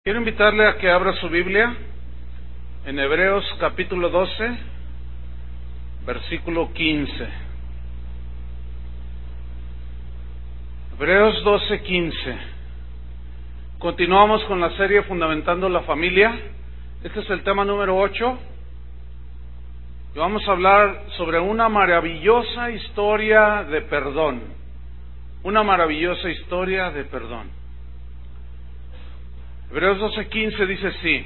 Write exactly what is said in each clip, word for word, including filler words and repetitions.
Quiero invitarle a que abra su Biblia en Hebreos capítulo doce, versículo quince. Hebreos doce, quince. Continuamos con la serie Fundamentando la Familia. Este es el tema número ocho. Y vamos a hablar sobre una maravillosa historia de perdón. Una maravillosa historia de perdón. Hebreos doce, quince dice así: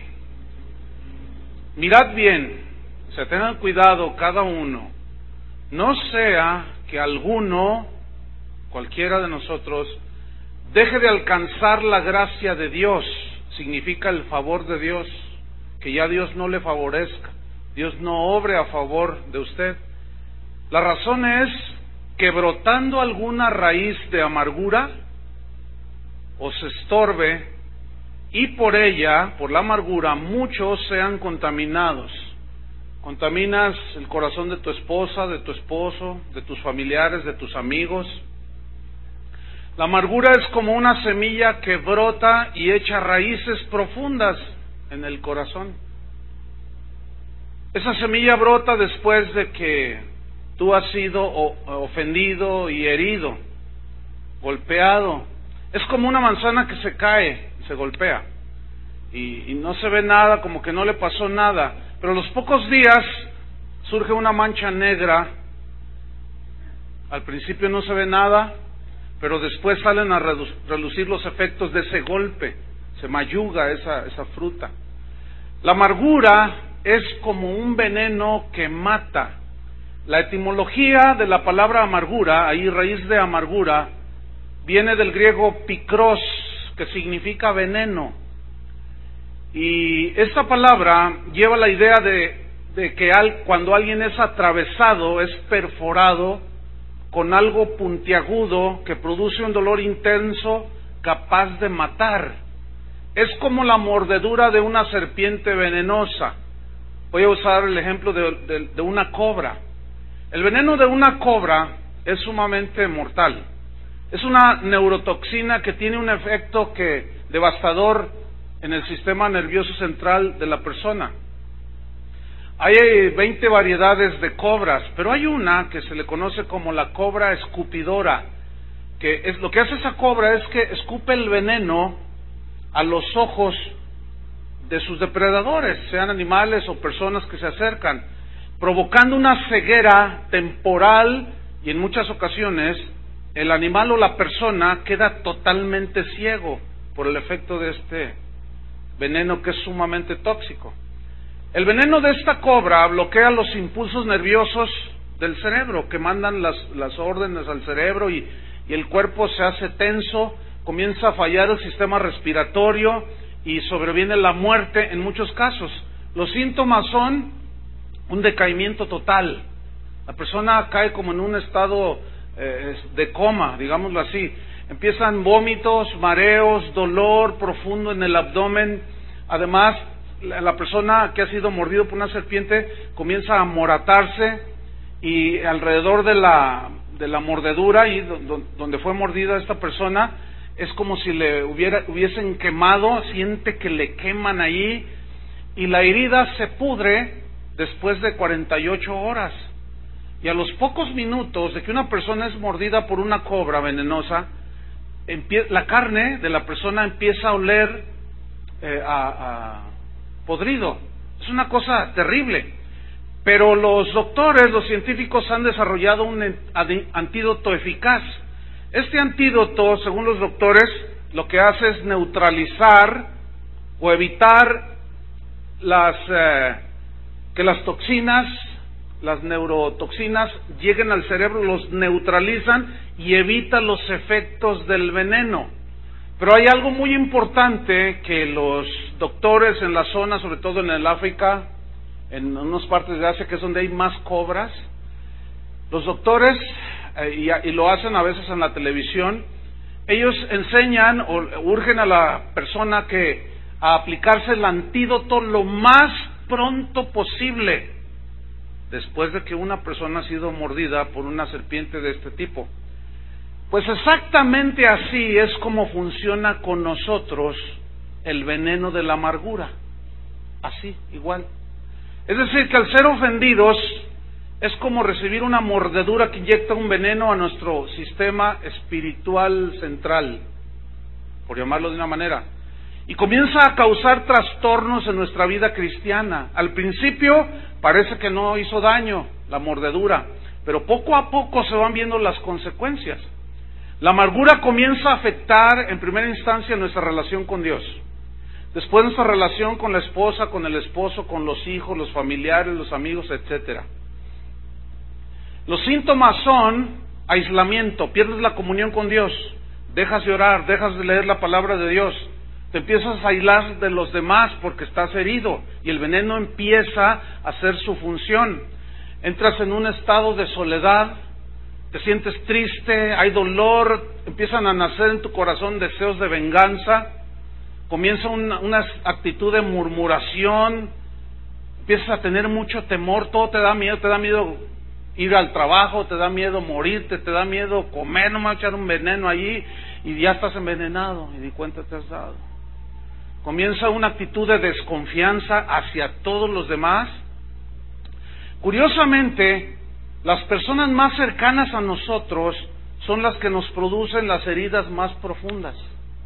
mirad bien, o sea, tengan cuidado cada uno, no sea que alguno, cualquiera de nosotros, deje de alcanzar la gracia de Dios. Significa el favor de Dios, que ya Dios no le favorezca, Dios no obre a favor de usted. La razón es que brotando alguna raíz de amargura os estorbe, y por ella, por la amargura, muchos sean contaminados. Contaminas el corazón de tu esposa, de tu esposo, de tus familiares, de tus amigos. La amargura es como una semilla que brota y echa raíces profundas en el corazón. Esa semilla brota después de que tú has sido ofendido y herido, golpeado. Es como una manzana que se cae, se golpea y, y no se ve nada, como que no le pasó nada, pero a los pocos días surge una mancha negra. Al principio no se ve nada, pero después salen a relucir los efectos de ese golpe, se mayuga esa, esa fruta. La amargura es como un veneno que mata. La etimología de la palabra amargura, ahí raíz de amargura, viene del griego pikros, que significa veneno. Y esta palabra lleva la idea de, de que al, cuando alguien es atravesado, es perforado con algo puntiagudo que produce un dolor intenso capaz de matar. Es como la mordedura de una serpiente venenosa. Voy a usar el ejemplo de, de, de una cobra. El veneno de una cobra es sumamente mortal. Es una neurotoxina que tiene un efecto que devastador en el sistema nervioso central de la persona. Hay veinte variedades de cobras, pero hay una que se le conoce como la cobra escupidora, que es lo que hace esa cobra es que escupe el veneno a los ojos de sus depredadores, sean animales o personas que se acercan, provocando una ceguera temporal, y en muchas ocasiones el animal o la persona queda totalmente ciego por el efecto de este veneno que es sumamente tóxico. El veneno de esta cobra bloquea los impulsos nerviosos del cerebro que mandan las, las órdenes al cerebro y, y el cuerpo se hace tenso, comienza a fallar el sistema respiratorio y sobreviene la muerte en muchos casos. Los síntomas son un decaimiento total. La persona cae como en un estado eh, de coma, digámoslo así. Empiezan vómitos, mareos, dolor profundo en el abdomen. Además, la, la persona que ha sido mordido por una serpiente comienza a amoratarse y alrededor de la, de la mordedura y do, donde fue mordida esta persona es como si le hubiera, hubiesen quemado, siente que le queman ahí y la herida se pudre después de cuarenta y ocho horas. Y a los pocos minutos de que una persona es mordida por una cobra venenosa, la carne de la persona empieza a oler eh, a, a podrido. Es una cosa terrible. Pero los doctores, los científicos han desarrollado un antídoto eficaz. Este antídoto, según los doctores, lo que hace es neutralizar o evitar las eh, que las toxinas, las neurotoxinas lleguen al cerebro, los neutralizan y evitan los efectos del veneno. Pero hay algo muy importante que los doctores en la zona, sobre todo en el África, en unas partes de Asia que es donde hay más cobras, los doctores, eh, y, y lo hacen a veces en la televisión, ellos enseñan o urgen a la persona que a aplicarse el antídoto lo más pronto posible después de que una persona ha sido mordida por una serpiente de este tipo. Pues exactamente así es como funciona con nosotros el veneno de la amargura. Así, igual. Es decir, que al ser ofendidos es como recibir una mordedura que inyecta un veneno a nuestro sistema espiritual central, por llamarlo de una manera, y comienza a causar trastornos en nuestra vida cristiana. Al principio parece que no hizo daño la mordedura, pero poco a poco se van viendo las consecuencias. La amargura comienza a afectar en primera instancia nuestra relación con Dios, después nuestra relación con la esposa, con el esposo, con los hijos, los familiares, los amigos, etcétera. Los síntomas son aislamiento, pierdes la comunión con Dios, dejas de orar, dejas de leer la palabra de Dios, te empiezas a aislar de los demás porque estás herido y el veneno empieza a hacer su función. Entras en un estado de soledad, te sientes triste, hay dolor, empiezan a nacer en tu corazón deseos de venganza, comienza una, una actitud de murmuración, empiezas a tener mucho temor, todo te da miedo, te da miedo ir al trabajo, te da miedo morirte, te da miedo comer, no me voy a echar un veneno allí y ya estás envenenado y ni cuenta te has dado. Comienza una actitud de desconfianza hacia todos los demás. Curiosamente, las personas más cercanas a nosotros son las que nos producen las heridas más profundas.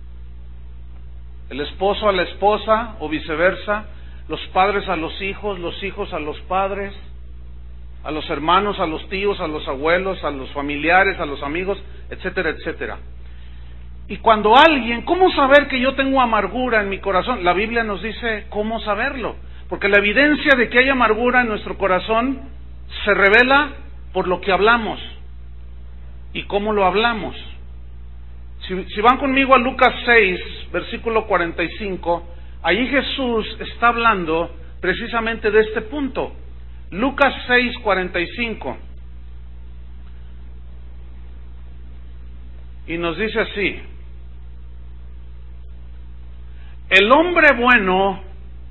El esposo a la esposa o viceversa, los padres a los hijos, los hijos a los padres, a los hermanos, a los tíos, a los abuelos, a los familiares, a los amigos, etcétera, etcétera. Y cuando alguien, ¿cómo saber que yo tengo amargura en mi corazón? La Biblia nos dice cómo saberlo, porque la evidencia de que hay amargura en nuestro corazón se revela por lo que hablamos y cómo lo hablamos. Si, si van conmigo a Lucas seis, versículo cuarenta y cinco, ahí Jesús está hablando precisamente de este punto. Lucas seis, cuarenta y cinco. Y nos dice así: el hombre bueno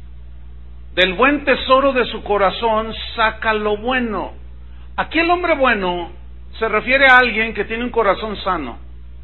del buen tesoro de su corazón saca lo bueno. Aquí el hombre bueno se refiere a alguien que tiene un corazón sano,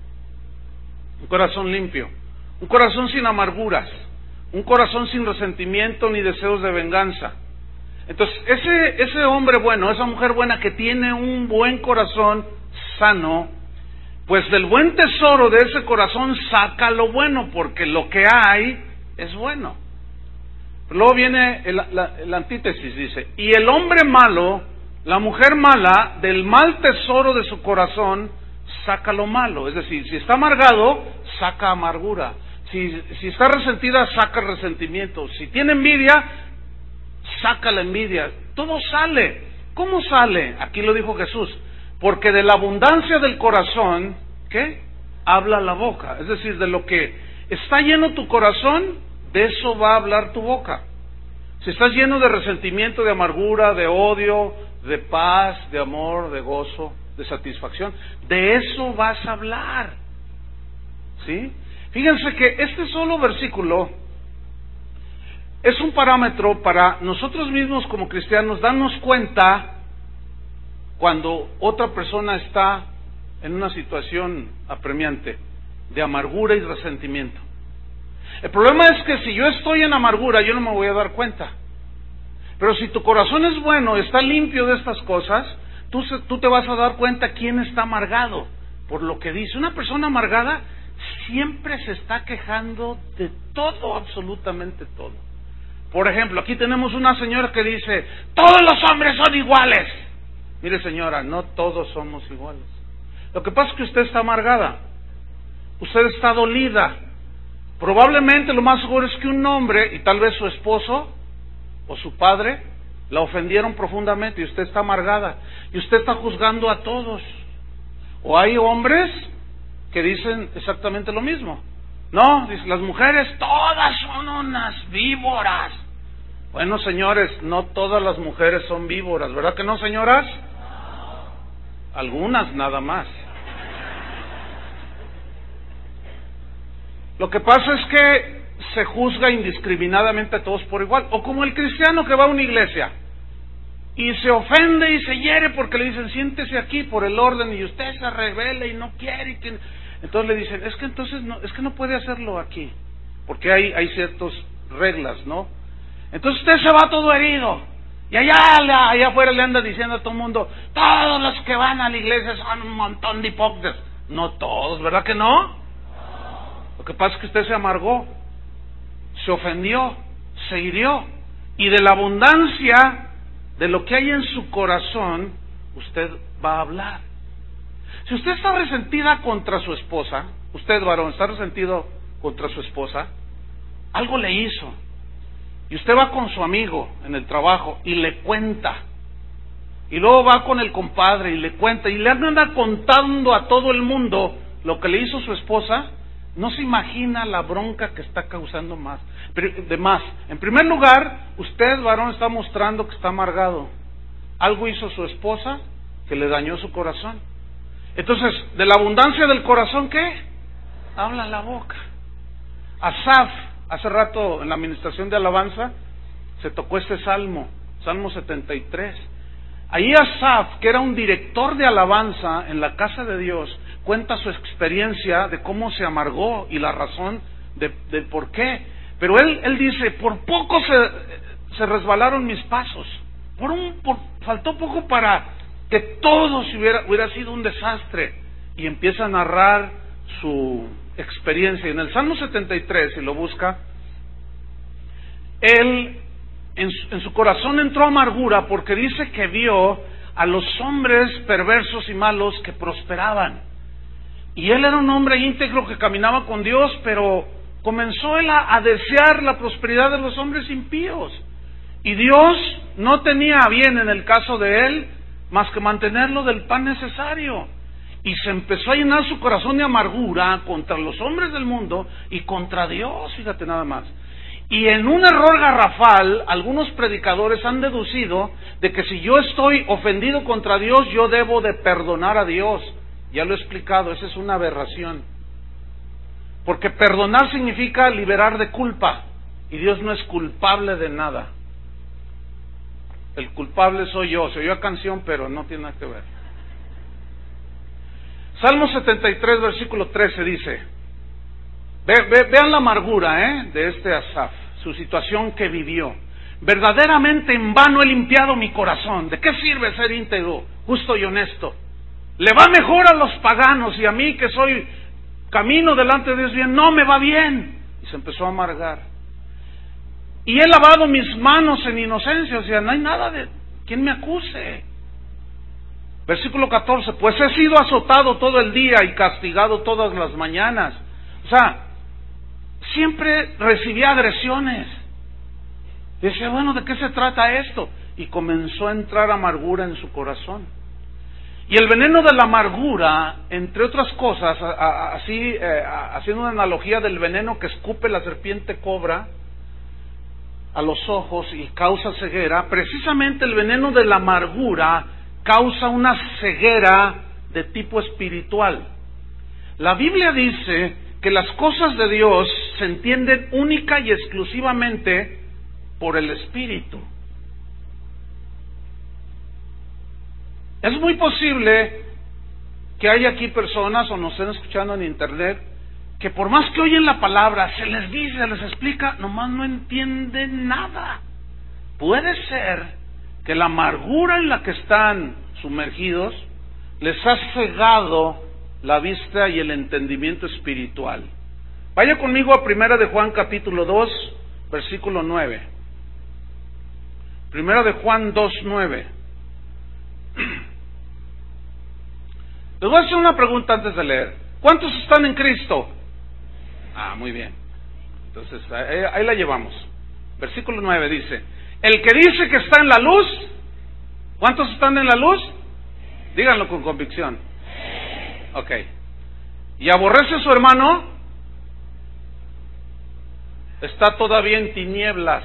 un corazón limpio, un corazón sin amarguras, un corazón sin resentimiento ni deseos de venganza. Entonces, ese, ese hombre bueno, esa mujer buena que tiene un buen corazón sano, pues del buen tesoro de ese corazón saca lo bueno, porque lo que hay es bueno. Pero luego viene el, la, el antítesis, dice, y el hombre malo, la mujer mala, del mal tesoro de su corazón saca lo malo. Es decir, si está amargado, saca amargura. Si, si está resentida, saca resentimiento. Si tiene envidia, saca la envidia. Todo sale. ¿Cómo sale? Aquí lo dijo Jesús. Porque de la abundancia del corazón, ¿qué? Habla la boca. Es decir, de lo que está lleno tu corazón, de eso va a hablar tu boca. Si estás lleno de resentimiento, de amargura, de odio, de paz, de amor, de gozo, de satisfacción, de eso vas a hablar. ¿Sí? Fíjense que este solo versículo es un parámetro para nosotros mismos como cristianos darnos cuenta cuando otra persona está en una situación apremiante de amargura y resentimiento. El problema es que si yo estoy en amargura, yo no me voy a dar cuenta. Pero si tu corazón es bueno, está limpio de estas cosas, tú, tú te vas a dar cuenta quién está amargado por lo que dice. Una persona amargada siempre se está quejando de todo, absolutamente todo. Por ejemplo, aquí tenemos una señora que dice, todos los hombres son iguales. Mire señora, no todos somos iguales. Lo que pasa es que usted está amargada, usted está dolida. Probablemente lo más seguro es que un hombre, y tal vez su esposo o su padre, la ofendieron profundamente y usted está amargada. Y usted está juzgando a todos. O hay hombres que dicen exactamente lo mismo. No, dicen las mujeres, todas son unas víboras. Bueno, señores, no todas las mujeres son víboras, ¿verdad que no, señoras? Algunas nada más. Lo que pasa es que se juzga indiscriminadamente a todos por igual. O como el cristiano que va a una iglesia y se ofende y se hiere porque le dicen, siéntese aquí por el orden, y usted se rebela y no quiere. Y que... Entonces le dicen, es que entonces no, es que no puede hacerlo aquí. porque hay, hay ciertas reglas, ¿no? Entonces usted se va todo herido, y allá, allá afuera le anda diciendo a todo el mundo, todos los que van a la iglesia son un montón de hipócritas. No todos, ¿verdad que no? Lo que pasa es que usted se amargó, se ofendió, se hirió, y de la abundancia de lo que hay en su corazón, usted va a hablar. Si usted está resentida contra su esposa, usted varón está resentido contra su esposa, algo le hizo, y usted va con su amigo en el trabajo y le cuenta, y luego va con el compadre y le cuenta, y le anda contando a todo el mundo lo que le hizo su esposa, no se imagina la bronca que está causando más, de más. En primer lugar, usted, varón, está mostrando que está amargado. Algo hizo su esposa que le dañó su corazón. Entonces, de la abundancia del corazón, ¿qué? Habla la boca. Asaf, hace rato en la administración de alabanza, se tocó este salmo, Salmo setenta y tres. Ahí Asaf, que era un director de alabanza en la casa de Dios, cuenta su experiencia de cómo se amargó y la razón de, de por qué. Pero él, él dice, por poco se, se resbalaron mis pasos, por un, por, faltó poco para que todo se hubiera, hubiera sido un desastre. Y empieza a narrar su experiencia. En el Salmo setenta y tres, si lo busca, él en su, en su corazón entró amargura porque dice que vio a los hombres perversos y malos que prosperaban. Y él era un hombre íntegro que caminaba con Dios, pero comenzó él a, a desear la prosperidad de los hombres impíos. Y Dios no tenía a bien en el caso de él más que mantenerlo del pan necesario. Y se empezó a llenar su corazón de amargura contra los hombres del mundo y contra Dios, fíjate nada más. Y en un error garrafal, algunos predicadores han deducido de que si yo estoy ofendido contra Dios, yo debo de perdonar a Dios. Ya lo he explicado, esa es una aberración. Porque perdonar significa liberar de culpa, y Dios no es culpable de nada. El culpable soy yo. Se oyó a canción, pero no tiene nada que ver. Salmo setenta y tres, versículo trece dice, ve, ve, vean la amargura ¿eh? de este Asaf, su situación que vivió. Verdaderamente en vano he limpiado mi corazón. ¿De qué sirve ser íntegro, justo y honesto? Le va mejor a los paganos, y a mí que soy camino delante de Dios bien, no me va bien. Y se empezó a amargar. Y he lavado mis manos en inocencia, o sea, no hay nada de quien me acuse. Versículo catorce, pues he sido azotado todo el día y castigado todas las mañanas. O sea, siempre recibía agresiones. Y decía, bueno, ¿de qué se trata esto? Y comenzó a entrar amargura en su corazón. Y el veneno de la amargura, entre otras cosas, a, a, así eh, a, haciendo una analogía del veneno que escupe la serpiente cobra a los ojos y causa ceguera, precisamente el veneno de la amargura causa una ceguera de tipo espiritual. La Biblia dice que las cosas de Dios se entienden única y exclusivamente por el Espíritu. Es muy posible que haya aquí personas o nos estén escuchando en internet que por más que oyen la palabra, se les dice, se les explica, nomás no entienden nada. Puede ser que la amargura en la que están sumergidos les ha cegado la vista y el entendimiento espiritual. Vaya conmigo a Primera de Juan capítulo dos, versículo nueve. Primera de Juan dos, nueve. Les voy a hacer una pregunta antes de leer. ¿Cuántos están en Cristo? Ah, muy bien. Entonces, ahí, ahí la llevamos. Versículo nueve dice, el que dice que está en la luz, ¿cuántos están en la luz? Díganlo con convicción. Ok. ¿Y aborrece a su hermano? Está todavía en tinieblas.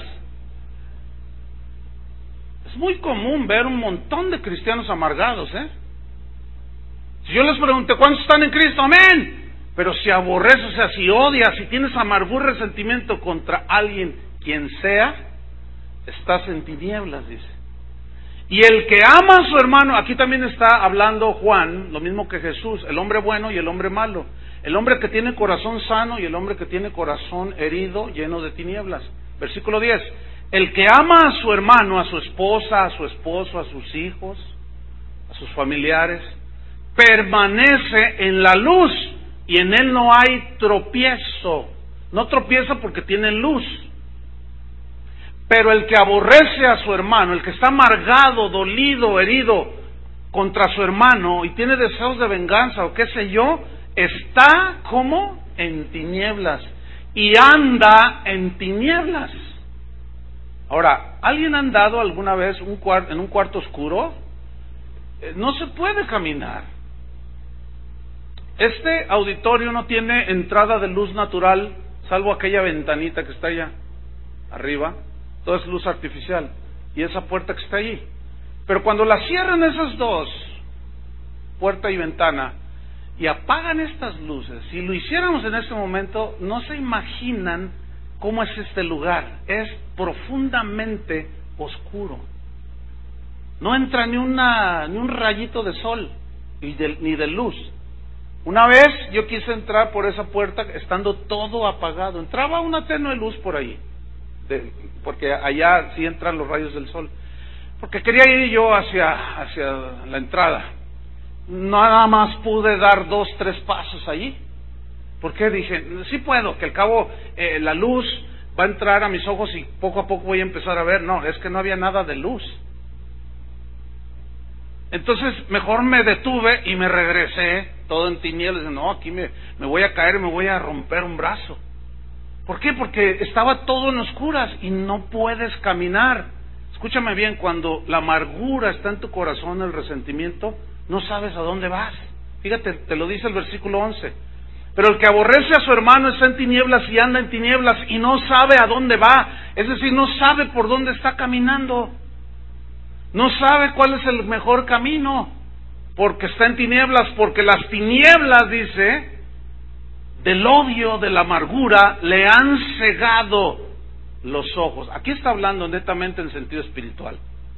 Es muy común ver un montón de cristianos amargados, ¿eh? Si yo les pregunto, ¿cuántos están en Cristo? ¡Amén! Pero si aborreces, o sea, si odias, si tienes amargura y resentimiento contra alguien, quien sea, estás en tinieblas, dice. Y el que ama a su hermano, aquí también está hablando Juan, lo mismo que Jesús, el hombre bueno y el hombre malo. el hombre que tiene corazón sano y el hombre que tiene corazón herido, lleno de tinieblas. Versículo diez, el que ama a su hermano, a su esposa, a su esposo, a sus hijos, a sus familiares, permanece en la luz y en él no hay tropiezo. No tropieza porque tiene luz. Pero el que aborrece a su hermano, el que está amargado, dolido, herido contra su hermano y tiene deseos de venganza o qué sé yo, está como en tinieblas y anda en tinieblas. Ahora, ¿alguien ha andado alguna vez un cuart- en un cuarto oscuro? Eh, no se puede caminar. Este auditorio no tiene entrada de luz natural, salvo aquella ventanita que está allá arriba. Todo es luz artificial y esa puerta que está allí. Pero cuando la cierran esas dos, puerta y ventana, y apagan estas luces, si lo hiciéramos en este momento, no se imaginan cómo es este lugar. Es profundamente oscuro. No entra ni una ni un rayito de sol ni de, ni de luz. Una vez yo quise entrar por esa puerta estando todo apagado. Entraba una tenue luz por ahí, de, porque allá sí entran los rayos del sol. Porque quería ir yo hacia, hacia la entrada. Nada más pude dar dos, tres pasos allí. Porque dije, sí puedo, que al cabo eh, la luz va a entrar a mis ojos y poco a poco voy a empezar a ver. No, es que no había nada de luz. Entonces mejor me detuve y me regresé, todo en tinieblas. No, aquí me, me voy a caer, me voy a romper un brazo. ¿Por qué? Porque estaba todo en oscuras y no puedes caminar. Escúchame bien, cuando la amargura está en tu corazón, el resentimiento, no sabes a dónde vas. Fíjate, te lo dice el versículo once. Pero el que aborrece a su hermano está en tinieblas y anda en tinieblas y no sabe a dónde va. Es decir, no sabe por dónde está caminando. No sabe cuál es el mejor camino, porque está en tinieblas, porque las tinieblas, dice, del odio, de la amargura, le han cegado los ojos. Aquí está hablando netamente en sentido espiritual.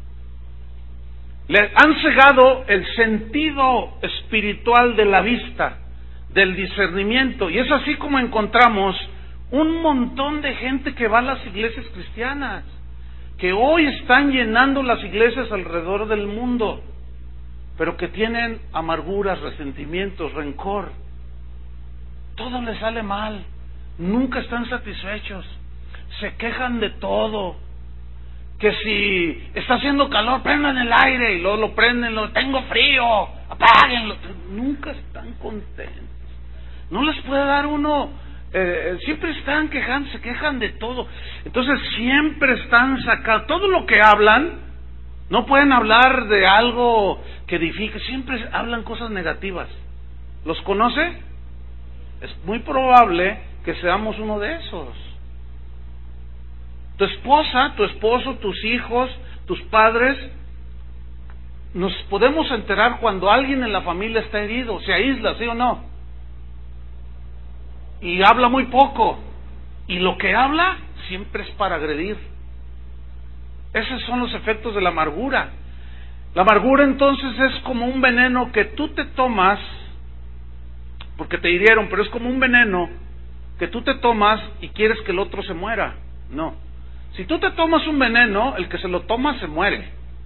Le han cegado el sentido espiritual de la vista, del discernimiento, y es así como encontramos un montón de gente que va a las iglesias cristianas, que hoy están llenando las iglesias alrededor del mundo, pero que tienen amarguras, resentimientos, rencor. Todo les sale mal, nunca están satisfechos, se quejan de todo. Que si está haciendo calor, prendan el aire, y luego lo prenden, lo tengo frío, apáguenlo. Nunca están contentos. No les puede dar uno, eh, siempre están quejando, se quejan de todo. Entonces siempre están sacando, todo lo que hablan, no pueden hablar de algo que edifique, siempre hablan cosas negativas. ¿Los conoce? Es muy probable que seamos uno de esos. Tu esposa, tu esposo, tus hijos, tus padres, nos podemos enterar cuando alguien en la familia está herido, se aísla, ¿sí o no? Y habla muy poco, y lo que habla siempre es para agredir. Esos son los efectos de la amargura. La amargura entonces es como un veneno que tú te tomas, porque te hirieron, pero es como un veneno que tú te tomas y quieres que el otro se muera. No. Si tú te tomas un veneno, el que se lo toma se muere.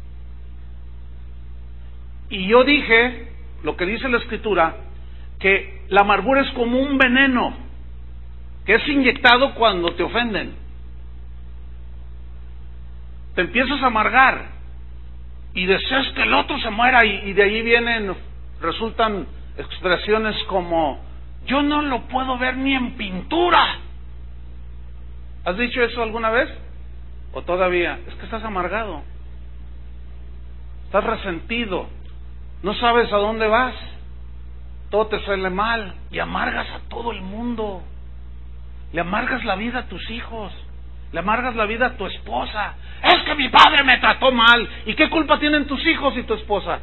Y yo dije, lo que dice la Escritura, que la amargura es como un veneno que es inyectado cuando te ofenden. Te empiezas a amargar y deseas que el otro se muera, y, y de ahí vienen, resultan expresiones como, yo no lo puedo ver ni en pintura. ¿Has dicho eso alguna vez? ¿O todavía? Es que estás amargado, estás resentido, no sabes a dónde vas, todo te sale mal y amargas a todo el mundo. Le amargas la vida a tus hijos, le amargas la vida a tu esposa. Es que mi padre me trató mal. ¿Y qué culpa tienen tus hijos y tu esposa?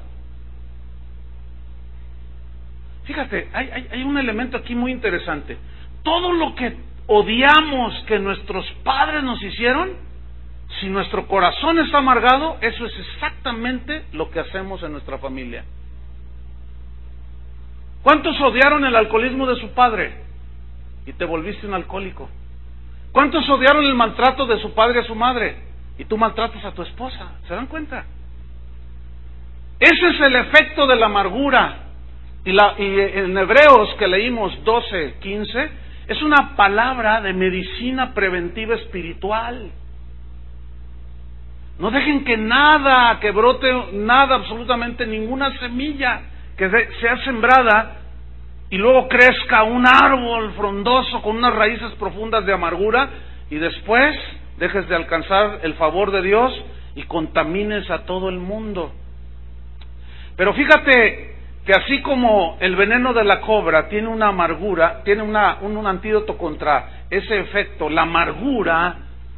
Fíjate, hay, hay, hay un elemento aquí muy interesante. Todo lo que odiamos que nuestros padres nos hicieron, si nuestro corazón está amargado, eso es exactamente lo que hacemos en nuestra familia. ¿Cuántos odiaron el alcoholismo de su padre y te volviste un alcohólico? ¿Cuántos odiaron el maltrato de su padre a su madre y tú maltratas a tu esposa? ¿Se dan cuenta? Ese es el efecto de la amargura. Y, la, y en Hebreos que leímos doce, quince, es una palabra de medicina preventiva espiritual. No dejen que nada, que brote nada, absolutamente ninguna semilla que sea sembrada y luego crezca un árbol frondoso con unas raíces profundas de amargura y después dejes de alcanzar el favor de Dios y contamines a todo el mundo. Pero fíjate que así como el veneno de la cobra tiene una amargura, tiene una, un, un antídoto contra ese efecto, la amargura,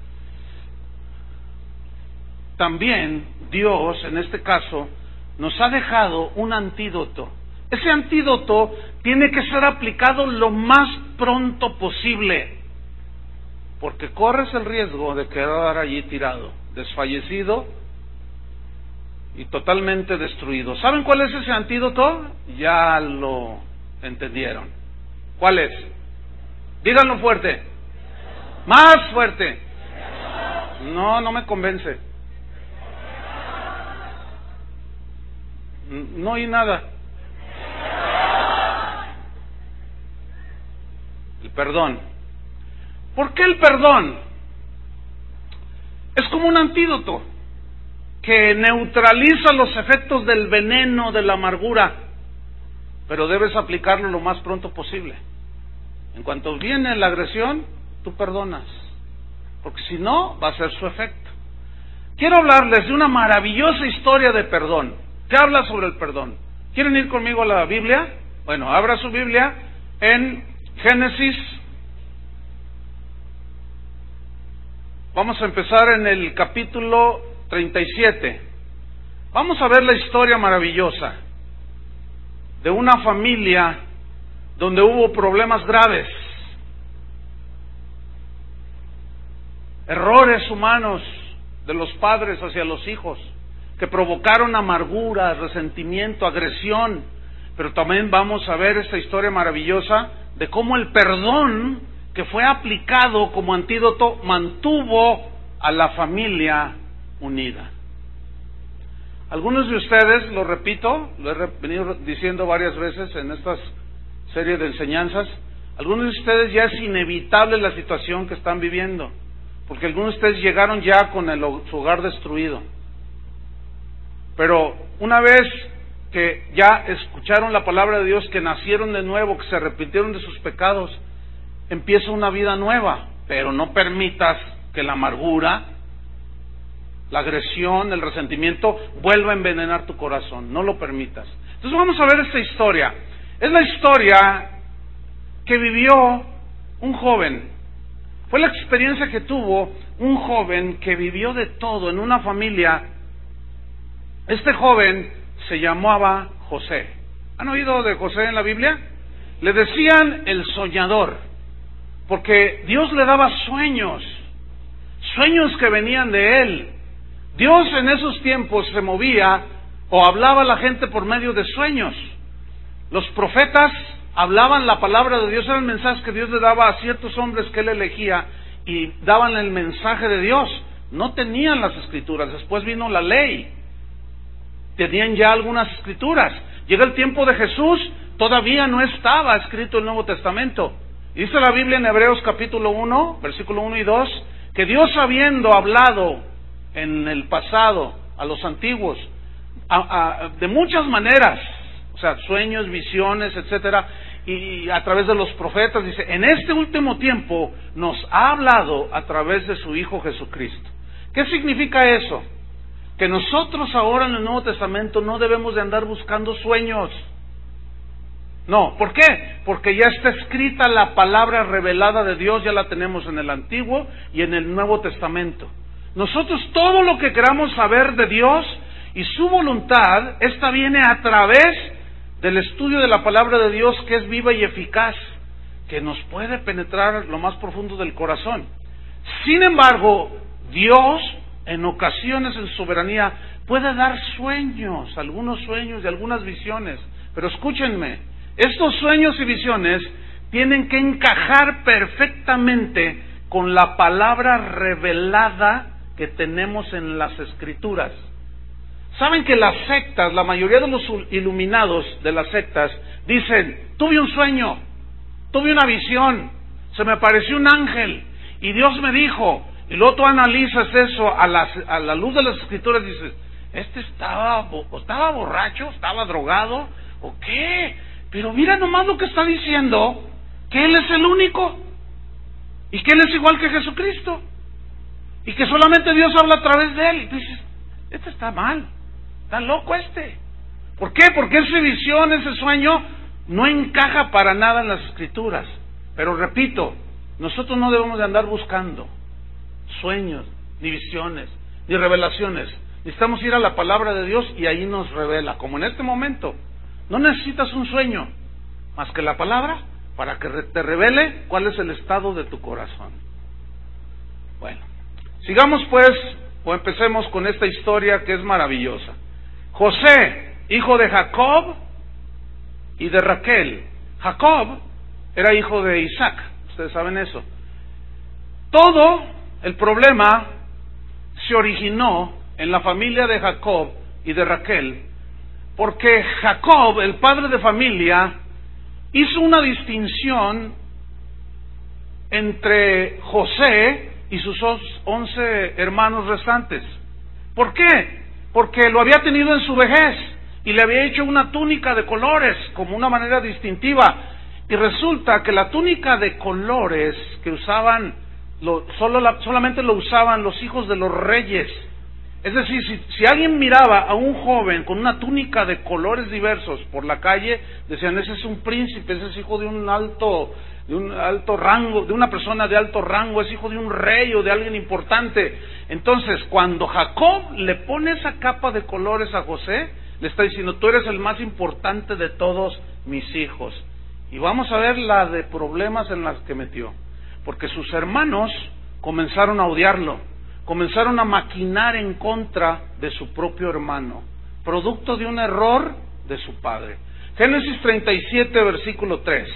también Dios, en este caso, nos ha dejado un antídoto. Ese antídoto tiene que ser aplicado lo más pronto posible, porque corres el riesgo de quedar allí tirado, desfallecido y totalmente destruido. ¿Saben cuál es ese antídoto? Ya lo entendieron. ¿Cuál es? Díganlo fuerte. Más fuerte. No, no me convence. No oí nada. El perdón. ¿Por qué el perdón? Es como un antídoto que neutraliza los efectos del veneno, de la amargura, pero debes aplicarlo lo más pronto posible. En cuanto viene la agresión, tú perdonas, porque si no, va a ser su efecto. Quiero hablarles de una maravillosa historia de perdón, que habla sobre el perdón. ¿Quieren ir conmigo a la Biblia? Bueno, abra su Biblia en Génesis. Vamos a empezar en el capítulo treinta y siete. Vamos a ver la historia maravillosa de una familia donde hubo problemas graves, errores humanos de los padres hacia los hijos, que provocaron amargura, resentimiento, agresión. Pero también vamos a ver esta historia maravillosa de cómo el perdón que fue aplicado como antídoto mantuvo a la familia unida. Algunos de ustedes, lo repito, lo he venido diciendo varias veces en estas series de enseñanzas, algunos de ustedes ya es inevitable la situación que están viviendo, porque algunos de ustedes llegaron ya con el, su hogar destruido. Pero una vez que ya escucharon la palabra de Dios, que nacieron de nuevo, que se arrepintieron de sus pecados, empieza una vida nueva. Pero no permitas que la amargura, la agresión, el resentimiento vuelva a envenenar tu corazón. No lo permitas. Entonces vamos a ver esta historia. Es la historia que vivió un joven. Fue la experiencia que tuvo un joven que vivió de todo en una familia. Este joven se llamaba José. ¿Han oído de José en la Biblia? Le decían el soñador, porque Dios le daba sueños, sueños que venían de él. Dios en esos tiempos se movía o hablaba a la gente por medio de sueños. Los profetas hablaban la palabra de Dios, eran mensajes que Dios le daba a ciertos hombres que él elegía y daban el mensaje de Dios. No tenían las escrituras, después vino la ley. Tenían ya algunas escrituras. Llega el tiempo de Jesús, todavía no estaba escrito el Nuevo Testamento. Y dice la Biblia en Hebreos capítulo uno, versículo uno y dos, que Dios, habiendo hablado en el pasado a los antiguos, a, a, de muchas maneras, o sea, sueños, visiones, etcétera, y a través de los profetas, dice, en este último tiempo nos ha hablado a través de su Hijo Jesucristo. ¿Qué significa eso? Que nosotros ahora en el Nuevo Testamento no debemos de andar buscando sueños. No, ¿por qué? Porque ya está escrita la palabra revelada de Dios, ya la tenemos en el Antiguo y en el Nuevo Testamento. Nosotros todo lo que queramos saber de Dios y su voluntad, esta viene a través del estudio de la palabra de Dios, que es viva y eficaz, que nos puede penetrar lo más profundo del corazón. Sin embargo, Dios en ocasiones en soberanía puede dar sueños, algunos sueños y algunas visiones, pero escúchenme, Estos sueños y visiones tienen que encajar perfectamente con la palabra revelada que tenemos en las Escrituras. Saben que las sectas, la mayoría de los iluminados de las sectas, dicen, tuve un sueño, tuve una visión, se me apareció un ángel y Dios me dijo. Y luego tú analizas eso a la, a la luz de las Escrituras y dices, este estaba, estaba borracho, estaba drogado, ¿o qué? Pero mira nomás lo que está diciendo, que Él es el único, y que Él es igual que Jesucristo, y que solamente Dios habla a través de Él. Y tú dices, este está mal, está loco este. ¿Por qué? Porque esa visión, ese sueño, no encaja para nada en las Escrituras. Pero repito, nosotros no debemos de andar buscando sueños, ni visiones, ni revelaciones. Necesitamos ir a la palabra de Dios y ahí nos revela, como en este momento. No necesitas un sueño, más que la palabra, para que te revele cuál es el estado de tu corazón. Bueno, sigamos pues, o empecemos con esta historia que es maravillosa. José, hijo de Jacob y de Raquel. Jacob era hijo de Isaac, ustedes saben eso. Todo el problema se originó en la familia de Jacob y de Raquel, porque Jacob, el padre de familia, hizo una distinción entre José y sus once hermanos restantes. ¿Por qué? Porque lo había tenido en su vejez y le había hecho una túnica de colores como una manera distintiva. Y resulta que la túnica de colores que usaban, lo, solo la, solamente lo usaban los hijos de los reyes. Es decir, si, si alguien miraba a un joven con una túnica de colores diversos por la calle, decían, ese es un príncipe, ese es hijo de un alto, de un alto rango, de una persona de alto rango, es hijo de un rey o de alguien importante. Entonces, cuando Jacob le pone esa capa de colores a José, le está diciendo, tú eres el más importante de todos mis hijos. Y vamos a ver la de problemas en las que metió, porque sus hermanos comenzaron a odiarlo, comenzaron a maquinar en contra de su propio hermano, producto de un error de su padre. Génesis treinta y siete, versículo tres.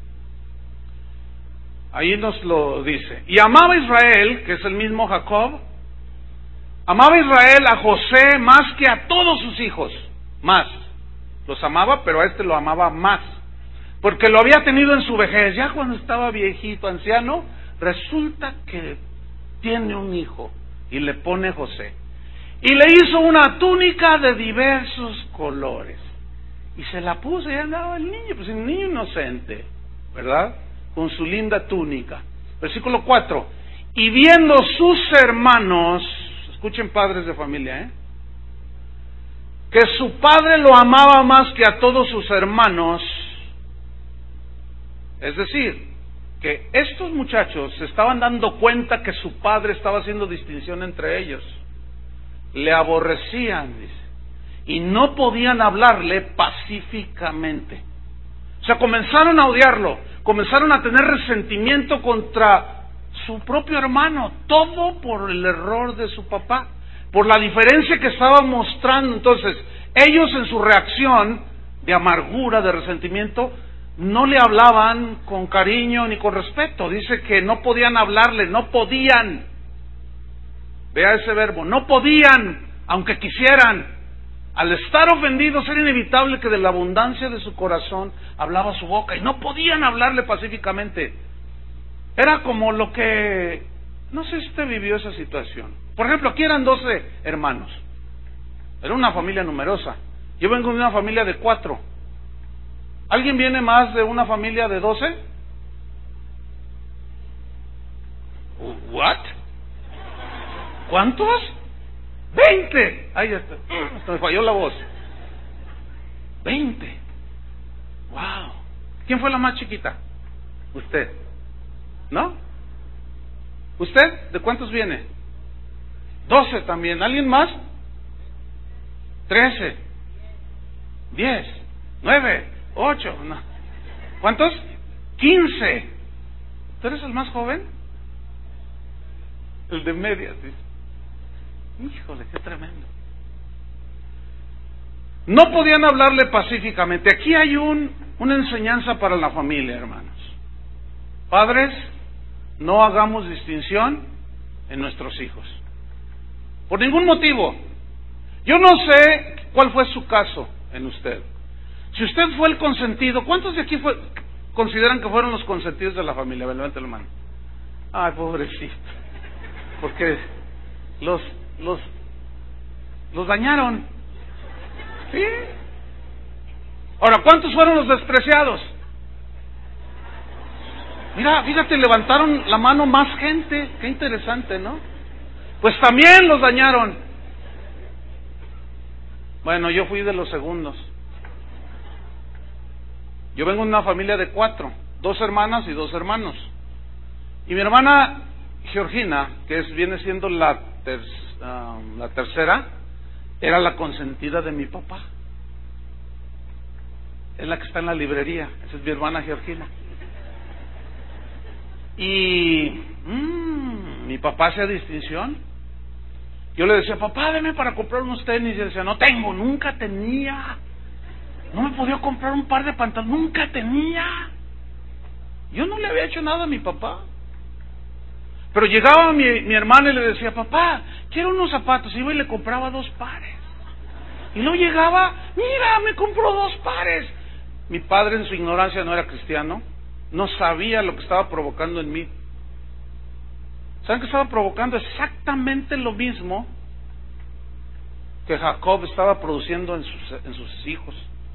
Ahí nos lo dice. Y amaba Israel, que es el mismo Jacob, amaba Israel a José más que a todos sus hijos, más. Los amaba, pero a este lo amaba más, porque lo había tenido en su vejez. Ya cuando estaba viejito, anciano, resulta que tiene un hijo y le pone José. Y le hizo una túnica de diversos colores. Y se la puso y andaba el niño, pues el niño inocente, ¿verdad? Con su linda túnica. Versículo cuatro. Y viendo sus hermanos, escuchen padres de familia, ¿eh? que su padre lo amaba más que a todos sus hermanos, es decir, que estos muchachos se estaban dando cuenta que su padre estaba haciendo distinción entre ellos. Le aborrecían, dice, y no podían hablarle pacíficamente. O sea, comenzaron a odiarlo, comenzaron a tener resentimiento contra su propio hermano, todo por el error de su papá, por la diferencia que estaba mostrando. Entonces, ellos en su reacción de amargura, de resentimiento, no le hablaban con cariño ni con respeto. Dice que no podían hablarle, no podían. Vea ese verbo, no podían, aunque quisieran. Al estar ofendidos era inevitable que de la abundancia de su corazón hablaba su boca, y no podían hablarle pacíficamente. Era como lo que, no sé si usted vivió esa situación. Por ejemplo, aquí eran doce hermanos, era una familia numerosa. Yo vengo de una familia de cuatro. ¿Alguien viene más de una familia de doce? ¿What? ¿Cuántos? ¡Veinte! Ahí está, hasta me falló la voz. ¡Veinte! ¡Wow! ¿Quién fue la más chiquita? Usted. ¿No? ¿Usted? ¿De cuántos viene? Doce también. ¿Alguien más? Trece. Diez. Nueve. Ocho. No. ¿Cuántos? Quince. ¿Tú eres el más joven? El de media, sí. Híjole, qué tremendo. No podían hablarle pacíficamente. Aquí hay un una enseñanza para la familia, hermanos. Padres, no hagamos distinción en nuestros hijos. Por ningún motivo. Yo no sé cuál fue su caso en usted. Si usted fue el consentido, ¿cuántos de aquí fue, consideran que fueron los consentidos de la familia? Ven, levante la mano. Ay, pobrecito. Porque los, los, los dañaron. ¿Sí? Ahora, ¿cuántos fueron los despreciados? Mira, fíjate, levantaron la mano más gente. Qué interesante, ¿no? Pues también los dañaron. Bueno, yo fui de los segundos. Yo vengo de una familia de cuatro, dos hermanas y dos hermanos. Y mi hermana Georgina, que es, viene siendo la, ter, uh, la tercera, era la consentida de mi papá. Es la que está en la librería. Esa es mi hermana Georgina. Y mmm, mi papá hacía distinción. Yo le decía, papá, deme para comprar unos tenis. Y él decía, no tengo, nunca tenía. No me podía comprar un par de pantalones, nunca tenía. Yo no le había hecho nada a mi papá. Pero llegaba mi, mi hermana y le decía, papá, quiero unos zapatos. Iba y le compraba dos pares. Y luego llegaba, mira, me compró dos pares. Mi padre, en su ignorancia, no era cristiano, no sabía lo que estaba provocando en mí. ¿Saben qué estaba provocando? Exactamente lo mismo que Jacob estaba produciendo en sus, en sus hijos.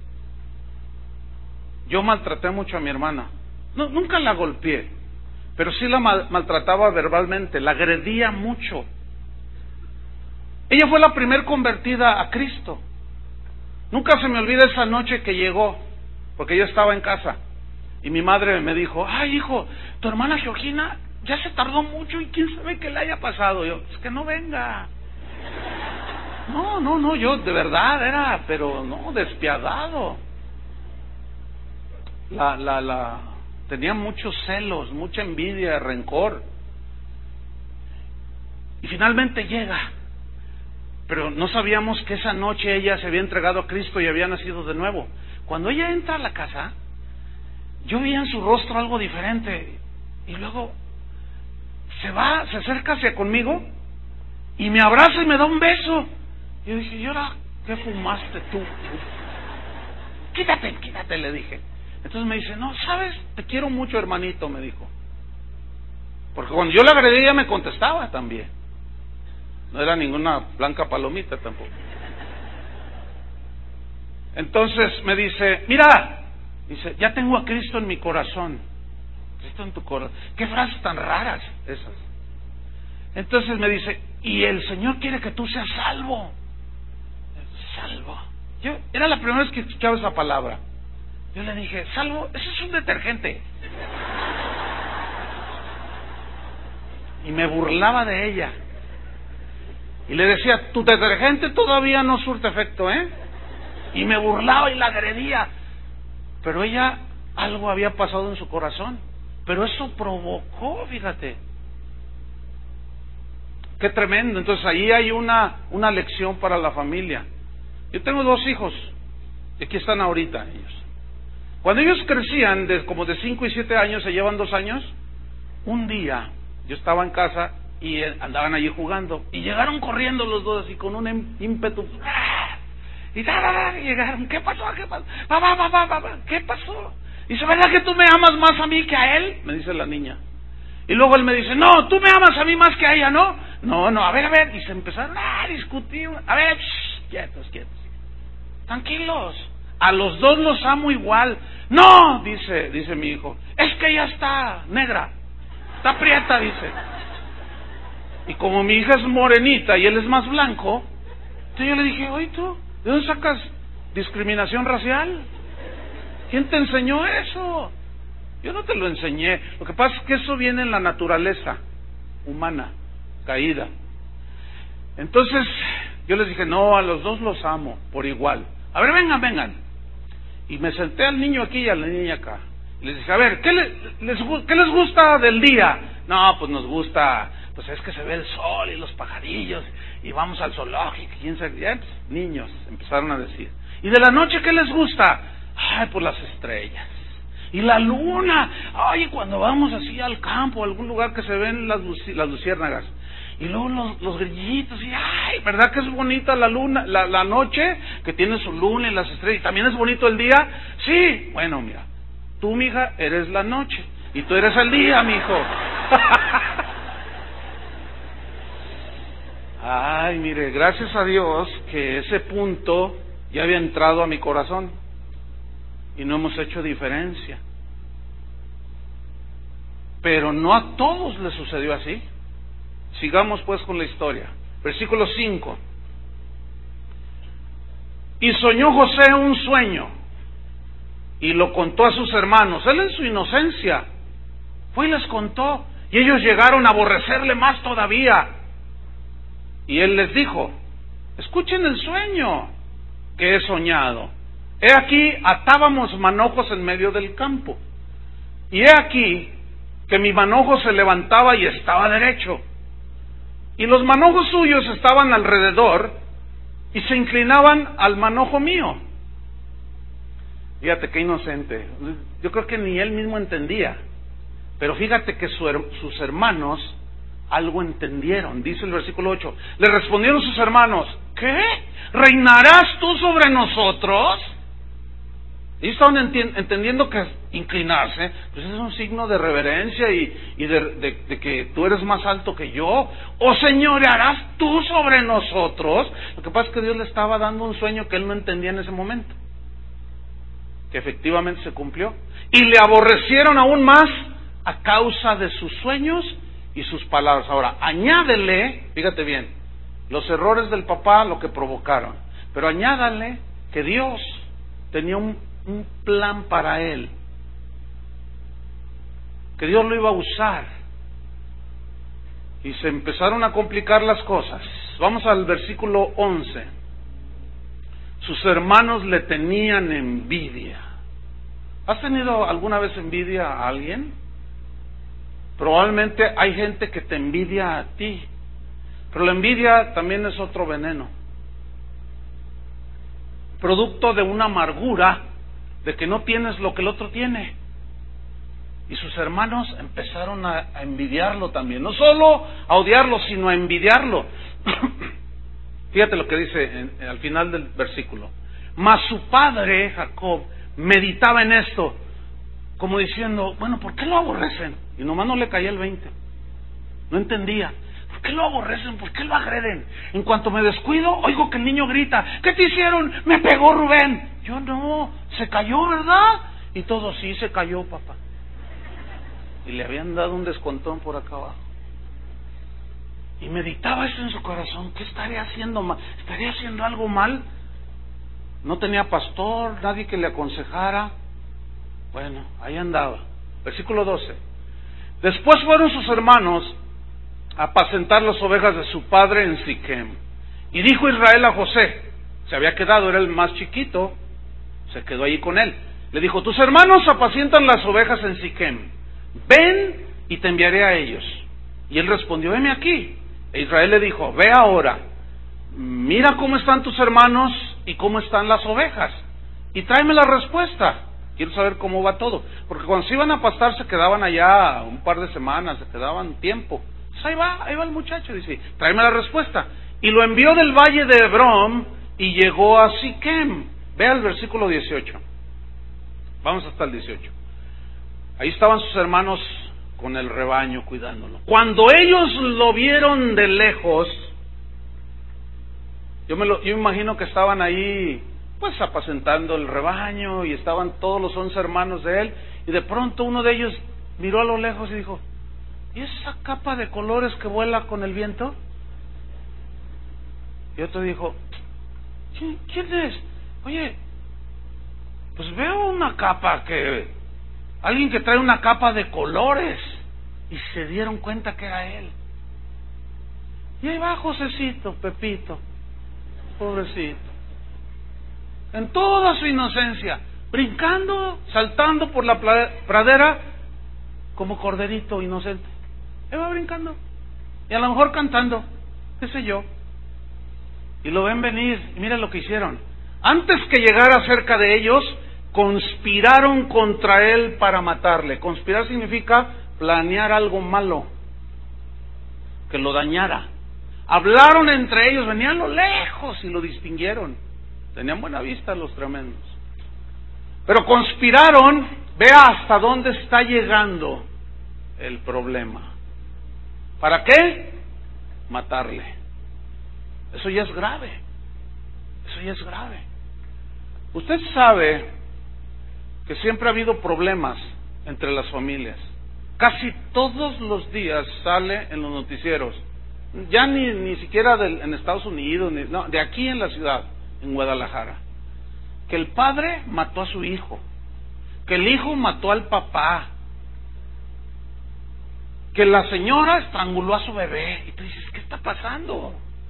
Yo maltraté mucho a mi hermana. No, nunca la golpeé, pero sí la mal, maltrataba verbalmente, la agredía mucho. Ella fue la primer convertida a Cristo. Nunca se me olvida esa noche que llegó, porque yo estaba en casa, y mi madre me dijo, ay hijo, tu hermana Georgina ya se tardó mucho y quién sabe qué le haya pasado. Yo, es que no venga. No, no, no, yo de verdad era, pero no, despiadado. La, la, la, tenía muchos celos, mucha envidia, rencor. Y finalmente llega, pero no sabíamos que esa noche ella se había entregado a Cristo y había nacido de nuevo. Cuando ella entra a la casa, yo vi en su rostro algo diferente, y luego se va, se acerca hacia conmigo y me abraza y me da un beso. Yo dije, ¿y ahora qué fumaste tú? Quítate, quítate, le dije. Entonces me dice, no, ¿sabes? Te quiero mucho, hermanito, me dijo. Porque cuando yo le agredí, ella me contestaba también. No era ninguna blanca palomita tampoco. Entonces me dice, mira, dice, ya tengo a Cristo en mi corazón. Cristo en tu corazón. Qué frases tan raras esas. Entonces me dice, y el Señor quiere que tú seas salvo. Salvo. Yo era la primera vez que escuchaba esa palabra. Yo le dije, salvo, eso es un detergente. Y me burlaba de ella. Y le decía, tu detergente todavía no surte efecto, ¿eh? Y me burlaba y la agredía. Pero ella, algo había pasado en su corazón. Pero eso provocó, fíjate. Qué tremendo. Entonces ahí hay una, una lección para la familia. Yo tengo dos hijos. Y aquí están ahorita ellos. Cuando ellos crecían, de, como de cinco y siete años, se llevan dos años, un día yo estaba en casa y andaban allí jugando, y llegaron corriendo los dos así con un ímpetu, y, da, da, da, y llegaron, ¿qué pasó? ¿Qué pasó? Va, va, va, va, va, ¿qué pasó? Dice, ¿verdad que tú me amas más a mí que a él? Me dice la niña. Y luego él me dice, no, tú me amas a mí más que a ella, ¿no? No, no, a ver, a ver, y se empezaron a discutir, a ver, shh, quietos, quietos, tranquilos, a los dos los amo igual. No, dice, dice mi hijo, es que ella está negra, está prieta, dice. Y como mi hija es morenita y él es más blanco, entonces yo le dije, oye tú, ¿de dónde sacas discriminación racial? ¿Quién te enseñó eso? Yo no te lo enseñé. Lo que pasa es que eso viene en la naturaleza humana, caída. Entonces yo les dije, no, a los dos los amo por igual. A ver, vengan, vengan. Y me senté al niño aquí y a la niña acá. Y les dije, a ver, ¿qué les, les, ¿qué les gusta del día? No, pues nos gusta, pues es que se ve el sol y los pajarillos, y vamos al zoológico, quién sabe, ya, pues, niños, empezaron a decir. ¿Y de la noche qué les gusta? Ay, por las estrellas. Y la luna. Ay, cuando vamos así al campo, a algún lugar que se ven las, luci- las luciérnagas. Y luego los, los grillitos. Y ay, ¿verdad que es bonita la luna, la, la noche? Que tiene su luna y las estrellas. ¿Y también es bonito el día? Sí. Bueno, mira, tú, mija, eres la noche. Y tú eres el día, mijo. Ay, mire, gracias a Dios que ese punto ya había entrado a mi corazón y no hemos hecho diferencia. Pero no a todos les sucedió así. Sigamos pues con la historia. Versículo cinco. Y soñó José un sueño y lo contó a sus hermanos. Él en su inocencia fue y les contó, y ellos llegaron a aborrecerle más todavía. Y él les dijo: escuchen el sueño que he soñado. He aquí, atábamos manojos en medio del campo, y he aquí que mi manojo se levantaba y estaba derecho, y los manojos suyos estaban alrededor y se inclinaban al manojo mío. Fíjate qué inocente. Yo creo que ni él mismo entendía, pero fíjate que su, sus hermanos algo entendieron. Dice el versículo ocho: le respondieron sus hermanos: ¿qué? ¿Reinarás tú sobre nosotros? Ellos estaban enti- entendiendo que inclinarse, pues es un signo de reverencia y, y de, de, de que tú eres más alto que yo. ¿O señorearás tú sobre nosotros? Lo que pasa es que Dios le estaba dando un sueño que él no entendía en ese momento, que efectivamente se cumplió. Y le aborrecieron aún más a causa de sus sueños y sus palabras. Ahora, añádele, fíjate bien, los errores del papá lo que provocaron, pero añádale que Dios tenía un, un plan para él, que Dios lo iba a usar, y se empezaron a complicar las cosas. Vamos al versículo once. Sus hermanos le tenían envidia. ¿Has tenido alguna vez envidia a alguien? Probablemente hay gente que te envidia a ti, pero la envidia también es otro veneno, producto de una amargura de que no tienes lo que el otro tiene. Y sus hermanos empezaron a, a envidiarlo también, no solo a odiarlo, sino a envidiarlo. Fíjate lo que dice en, en, al final del versículo: mas su padre Jacob meditaba en esto, como diciendo, bueno, ¿por qué lo aborrecen? Y nomás no le caía el veinte, no entendía. ¿Por qué lo aborrecen? ¿Por qué lo agreden? En cuanto me descuido, oigo que el niño grita: ¿qué te hicieron? Me pegó Rubén. Yo no, se cayó, ¿verdad? Y todo, sí, se cayó, papá. Y le habían dado un descontón por acá abajo. Y meditaba eso en su corazón: ¿qué estaría haciendo mal? ¿Estaría haciendo algo mal? No tenía pastor, nadie que le aconsejara. Bueno, ahí andaba. Versículo doce. Después fueron sus hermanos a apacentar las ovejas de su padre en Siquem. Y dijo Israel a José, se había quedado, era el más chiquito, se quedó ahí con él. Le dijo: tus hermanos apacientan las ovejas en Siquem, ven y te enviaré a ellos. Y él respondió: heme aquí. E Israel le dijo: ve ahora, mira cómo están tus hermanos y cómo están las ovejas, y tráeme la respuesta. Quiero saber cómo va todo, porque cuando se iban a pastar se quedaban allá un par de semanas, se quedaban tiempo. Entonces ahí va, ahí va el muchacho, dice: tráeme la respuesta. Y lo envió del valle de Hebrón y llegó a Siquem. Vea el versículo dieciocho. Vamos hasta el dieciocho. Ahí estaban sus hermanos con el rebaño cuidándolo. Cuando ellos lo vieron de lejos, yo me lo, yo imagino que estaban ahí pues apacentando el rebaño y estaban todos los once hermanos de él, y de pronto uno de ellos miró a lo lejos y dijo: ¿y esa capa de colores que vuela con el viento? Y otro dijo: ¿quién, quién es? Oye, pues veo una capa que, alguien que trae una capa de colores, y se dieron cuenta que era él. Y ahí va Josecito, Pepito, pobrecito, en toda su inocencia, brincando, saltando por la pradera como corderito inocente. Él va brincando y a lo mejor cantando, qué sé yo. Y lo ven venir, y miren lo que hicieron. Antes que llegara cerca de ellos, conspiraron contra él para matarle. Conspirar significa planear algo malo, que lo dañara. Hablaron entre ellos, venían a lo lejos y lo distinguieron. Tenían buena vista los tremendos. Pero conspiraron, vea hasta dónde está llegando el problema. ¿Para qué? Matarle. Eso ya es grave. Eso ya es grave. Usted sabe que siempre ha habido problemas entre las familias. Casi todos los días sale en los noticieros. Ya ni, ni siquiera del, en Estados Unidos, ni, no, de aquí en la ciudad, en Guadalajara. Que el padre mató a su hijo. Que el hijo mató al papá. Que la señora estranguló a su bebé. Y tú dices, ¿qué está pasando?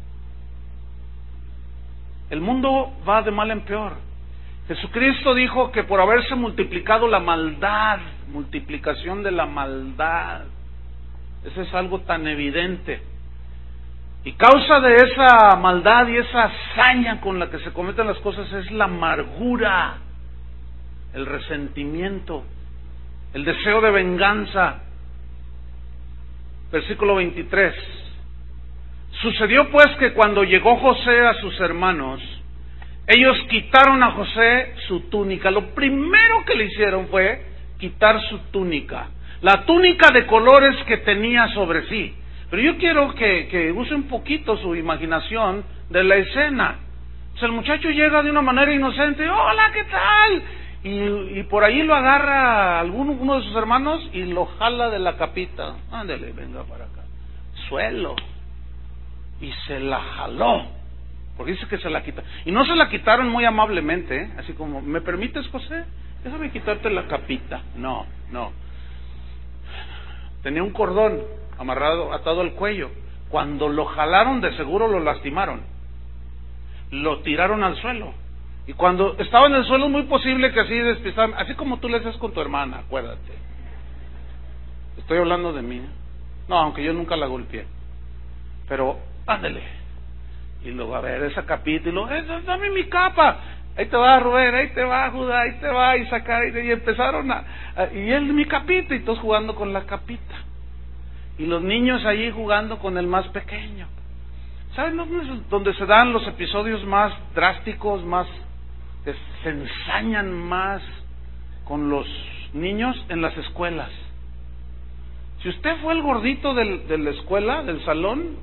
El mundo va de mal en peor. Jesucristo dijo que por haberse multiplicado la maldad, multiplicación de la maldad, eso es algo tan evidente. Y causa de esa maldad y esa hazaña con la que se cometen las cosas es la amargura, el resentimiento, el deseo de venganza. Versículo veintitrés. Sucedió pues que cuando llegó José a sus hermanos, ellos quitaron a José su túnica. Lo primero que le hicieron fue quitar su túnica, la túnica de colores que tenía sobre sí. Pero yo quiero que, que use un poquito su imaginación de la escena. O sea, el muchacho llega de una manera inocente, hola, ¿qué tal? Y, y por ahí lo agarra alguno uno de sus hermanos y lo jala de la capita. Ándale, venga para acá. Suelo. Y se la jaló. Porque dice que se la quita. Y no se la quitaron muy amablemente, ¿eh? Así como, ¿me permites, José? Déjame quitarte la capita. No, no. Tenía un cordón amarrado, atado al cuello. Cuando lo jalaron, de seguro lo lastimaron. Lo tiraron al suelo. Y cuando estaba en el suelo, es muy posible que así despistaran, así como tú le haces con tu hermana, acuérdate. Estoy hablando de mí. No, aunque yo nunca la golpeé. Pero, ándale. Y luego, a ver, esa capita, y luego, eh, dame mi capa. Ahí te va, Rubén, ahí te va, Judá, ahí te va, y sacar, y empezaron a, a, y él, mi capita, y todos jugando con la capita. Y los niños allí jugando con el más pequeño. ¿Saben dónde, dónde se dan los episodios más drásticos, más, que se ensañan más con los niños? En las escuelas. Si usted fue el gordito del, de la escuela, del salón,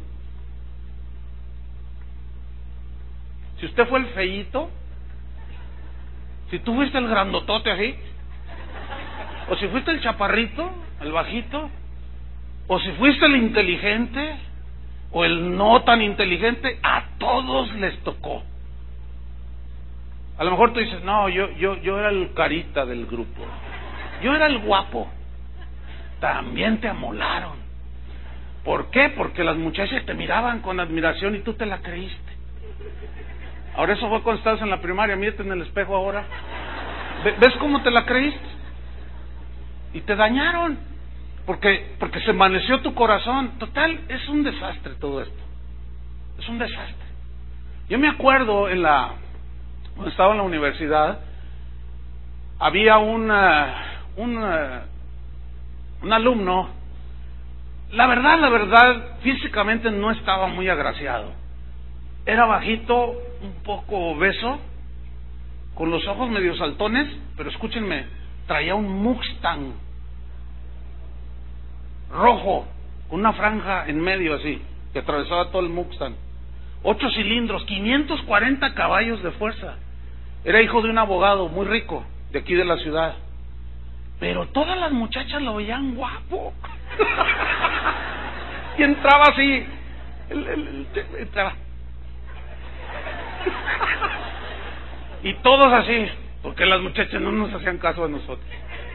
si usted fue el feíto, si tú fuiste el grandotote así, o si fuiste el chaparrito, el bajito, o si fuiste el inteligente, o el no tan inteligente, a todos les tocó. A lo mejor tú dices, no, yo, yo, yo era el carita del grupo, yo era el guapo. También te amolaron. ¿Por qué? Porque las muchachas te miraban con admiración y tú te la creíste. Ahora eso fue cuando estabas en la primaria, mírate en el espejo ahora. ¿Ves cómo te la creíste? Y te dañaron, porque, porque se envaneció tu corazón. Total, es un desastre todo esto. Es un desastre. Yo me acuerdo en la, cuando estaba en la universidad, había una, una, un alumno, la verdad, la verdad, físicamente no estaba muy agraciado. Era bajito, un poco obeso, con los ojos medio saltones, pero escúchenme, traía un Mustang rojo, con una franja en medio así, que atravesaba todo el Mustang. Ocho cilindros, quinientos cuarenta caballos de fuerza. Era hijo de un abogado muy rico, de aquí de la ciudad. Pero todas las muchachas lo veían guapo. Y entraba así, el, el, el, entraba. Y todos así, porque las muchachas no nos hacían caso a nosotros.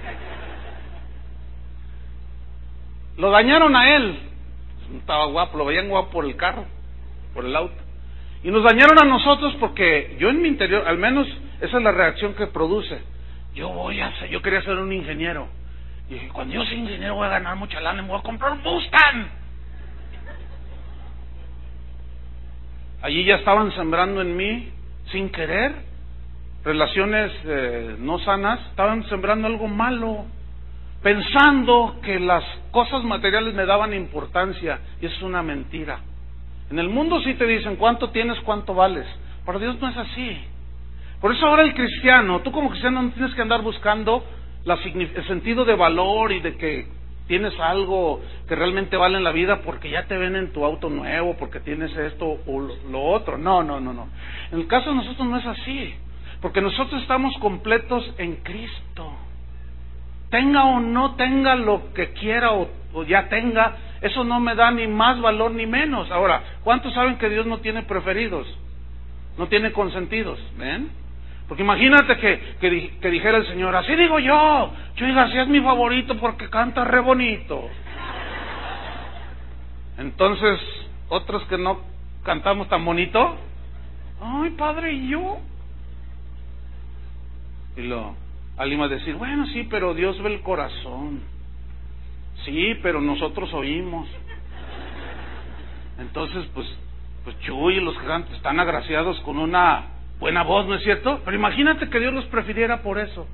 Lo dañaron a él. Estaba guapo, lo veían guapo por el carro, por el auto. Y nos dañaron a nosotros porque yo en mi interior, al menos esa es la reacción que produce. Yo voy a ser, yo quería ser un ingeniero. Y dije, cuando yo sea ingeniero voy a ganar mucha lana y me voy a comprar un Mustang. Allí ya estaban sembrando en mí, sin querer, relaciones eh, no sanas, estaban sembrando algo malo, pensando que las cosas materiales me daban importancia, y eso es una mentira. En el mundo sí te dicen cuánto tienes, cuánto vales. Para Dios no es así. Por eso ahora el cristiano, tú como cristiano no tienes que andar buscando la, el sentido de valor y de que tienes algo que realmente vale en la vida porque ya te ven en tu auto nuevo, porque tienes esto o lo otro. No, no, no, no. En el caso de nosotros no es así, porque nosotros estamos completos en Cristo. Tenga o no tenga lo que quiera o, o ya tenga, eso no me da ni más valor ni menos. Ahora, ¿cuántos saben que Dios no tiene preferidos? No tiene consentidos, ¿ven? Porque imagínate que, que, que dijera el Señor, así digo yo, Chuy García es mi favorito porque canta re bonito. Entonces, otros que no cantamos tan bonito, ay, padre, ¿y yo? Y lo, alguien va a decir, bueno, sí, pero Dios ve el corazón. Sí, pero nosotros oímos. Entonces, pues, pues Chuy y los gigantes están agraciados con una buena voz, ¿no es cierto? Pero imagínate que Dios los prefiriera por eso.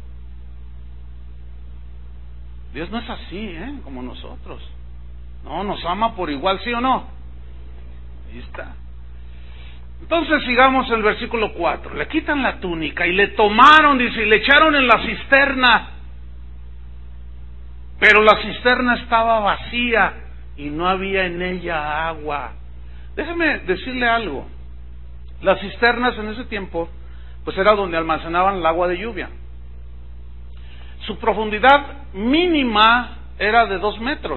Dios no es así, ¿eh? Como nosotros. No, nos ama por igual, ¿sí o no? Ahí está. Entonces sigamos el versículo cuatro. Le quitan la túnica y le tomaron, dice, y le echaron en la cisterna. Pero la cisterna estaba vacía y no había en ella agua. Déjeme decirle algo. Las cisternas en ese tiempo, pues era donde almacenaban el agua de lluvia. Su profundidad mínima era de dos metros,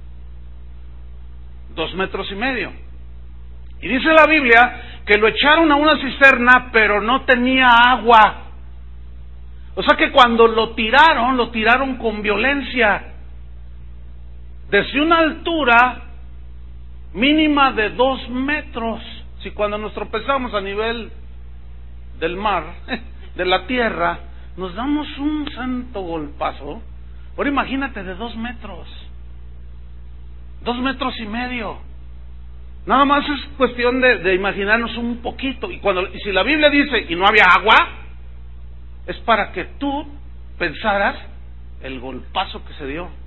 dos metros y medio. Y dice la Biblia que lo echaron a una cisterna, pero no tenía agua. O sea que cuando lo tiraron, lo tiraron con violencia. Desde una altura mínima de dos metros. Si cuando nos tropezamos a nivel del mar, de la tierra, nos damos un santo golpazo, ahora imagínate de dos metros, dos metros y medio. Nada más es cuestión de, de imaginarnos un poquito. Y cuando, y si la Biblia dice, y no había agua, es para que tú pensaras el golpazo que se dio.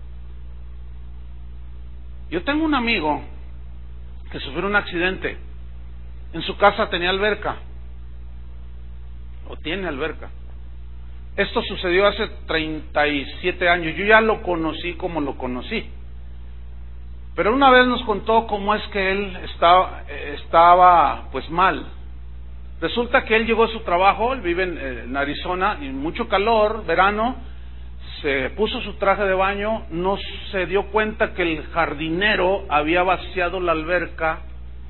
Yo tengo un amigo que sufrió un accidente. En su casa tenía alberca, o tiene alberca. Esto sucedió hace treinta y siete años. Yo ya lo conocí como lo conocí. Pero una vez nos contó cómo es que él estaba, estaba pues mal. Resulta que él llegó a su trabajo, él vive en, en Arizona, y mucho calor, verano, se puso su traje de baño, no se dio cuenta que el jardinero había vaciado la alberca.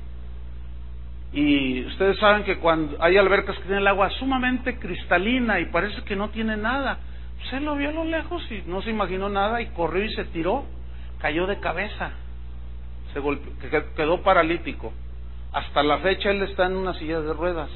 Y ustedes saben que cuando hay albercas que tienen el agua sumamente cristalina y parece que no tiene nada, pues él lo vio a lo lejos y no se imaginó nada y corrió y se tiró, cayó de cabeza, se golpeó, quedó paralítico. Hasta la fecha él está en una silla de ruedas.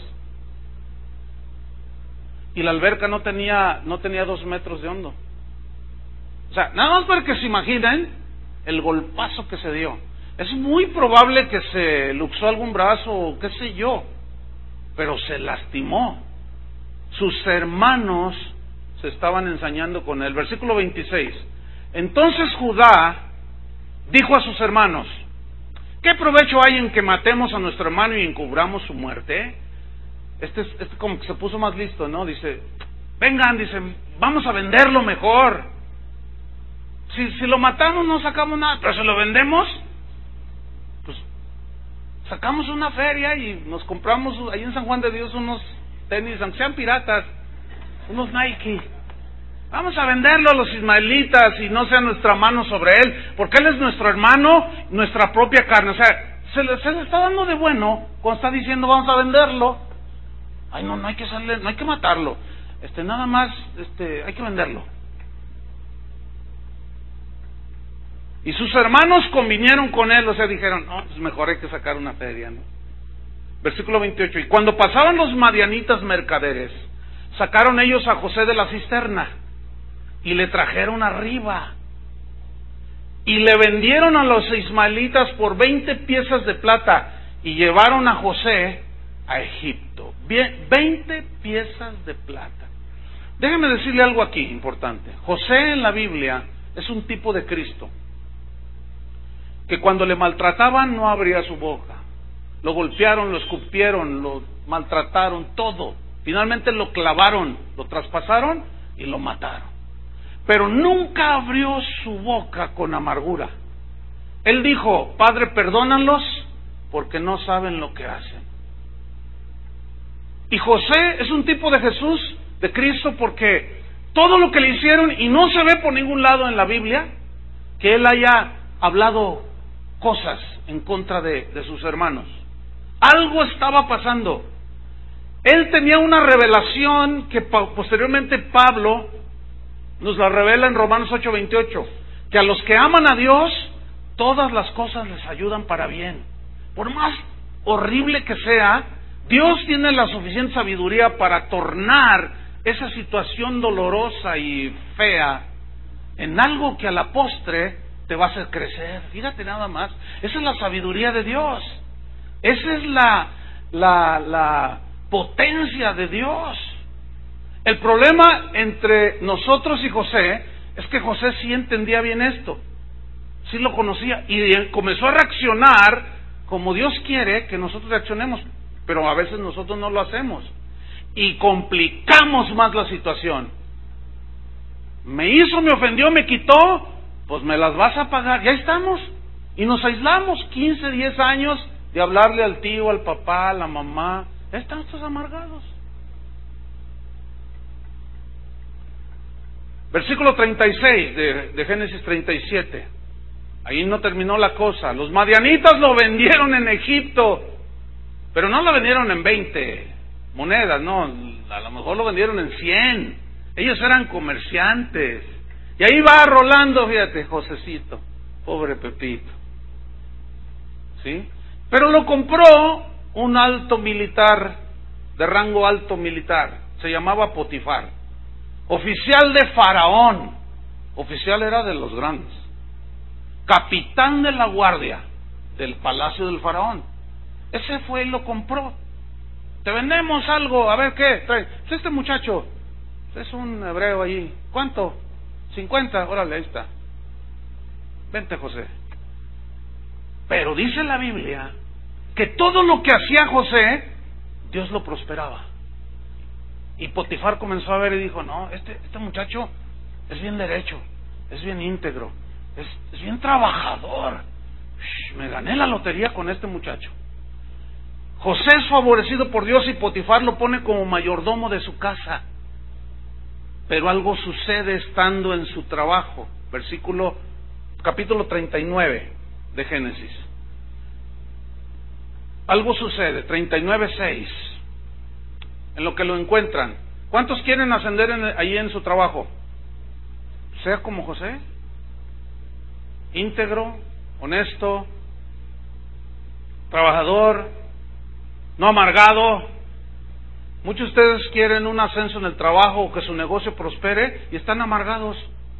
Y la alberca no tenía, no tenía dos metros de hondo. O sea, nada más para que se imaginen el golpazo que se dio. Es muy probable que se luxó algún brazo o qué sé yo, pero se lastimó. Sus hermanos se estaban ensañando con él. Versículo veintiséis. Entonces Judá dijo a sus hermanos, ¿qué provecho hay en que matemos a nuestro hermano y encubramos su muerte? Este, este como que se puso más listo, ¿no? Dice, vengan, dice, vamos a venderlo mejor. Si, si lo matamos no sacamos nada, pero si lo vendemos, pues sacamos una feria y nos compramos ahí en San Juan de Dios unos tenis, aunque sean piratas, unos Nike. Vamos a venderlo a los ismaelitas y no sea nuestra mano sobre él, porque él es nuestro hermano, nuestra propia carne. O sea, se le, se le está dando de bueno cuando está diciendo vamos a venderlo. Ay, no, no hay que hacerle, no hay que matarlo. Este, nada más, este, hay que venderlo. Y sus hermanos convinieron con él, o sea, dijeron, no, pues mejor hay que sacar una feria, ¿no? Versículo veintiocho. Y cuando pasaban los madianitas mercaderes, sacaron ellos a José de la cisterna y le trajeron arriba y le vendieron a los ismaelitas por veinte piezas de plata y llevaron a José a Egipto. Bien, veinte piezas de plata. Déjeme decirle algo aquí importante. José en la Biblia es un tipo de Cristo, que cuando le maltrataban no abría su boca. Lo golpearon, lo escupieron, lo maltrataron, todo. Finalmente lo clavaron, lo traspasaron y lo mataron. Pero nunca abrió su boca con amargura. Él dijo: Padre, perdónalos porque no saben lo que hacen. Y José es un tipo de Jesús, de Cristo, porque todo lo que le hicieron, y no se ve por ningún lado en la Biblia que él haya hablado cosas en contra de, de sus hermanos. Algo estaba pasando. Él tenía una revelación que posteriormente Pablo nos la revela en Romanos ocho veintiocho, que a los que aman a Dios todas las cosas les ayudan para bien. Por más horrible que sea, Dios tiene la suficiente sabiduría para tornar esa situación dolorosa y fea en algo que a la postre te va a hacer crecer. Fíjate nada más, esa es la sabiduría de Dios, esa es la, la, la potencia de Dios. El problema entre nosotros y José es que José sí entendía bien esto, sí lo conocía y comenzó a reaccionar como Dios quiere que nosotros reaccionemos, pero a veces nosotros no lo hacemos y complicamos más la situación. Me hizo, me ofendió, me quitó, pues me las vas a pagar. Ya estamos, y nos aislamos quince, diez años de hablarle al tío, al papá, a la mamá. Ya estamos todos amargados. Versículo treinta y seis de, de Génesis treinta y siete. Ahí no terminó la cosa. Los madianitas lo vendieron en Egipto, pero no lo vendieron en veinte monedas, no, a lo mejor lo vendieron en cien. Ellos eran comerciantes. Y ahí va rolando, fíjate, Josecito, pobre Pepito. ¿Sí? Pero lo compró un alto militar, de rango alto militar, se llamaba Potifar, oficial de Faraón. Oficial era de los grandes, capitán de la guardia del palacio del Faraón. Ese fue y lo compró. Te vendemos algo, a ver qué trae. Este muchacho es un hebreo allí. ¿Cuánto? cincuenta, órale, ahí está. Vente, José. Pero dice la Biblia que todo lo que hacía José, Dios lo prosperaba. Y Potifar comenzó a ver y dijo: no, este, este muchacho es bien derecho, es bien íntegro, es, es bien trabajador. Shh, me gané la lotería con este muchacho. José es favorecido por Dios y Potifar lo pone como mayordomo de su casa. Pero algo sucede estando en su trabajo. Versículo, capítulo treinta y nueve de Génesis. Algo sucede, treinta y nueve, seis. En lo que lo encuentran. ¿Cuántos quieren ascender en, allí en su trabajo? Sea como José. Íntegro, honesto, trabajador, no amargado. Muchos de ustedes quieren un ascenso en el trabajo o que su negocio prospere y están amargados.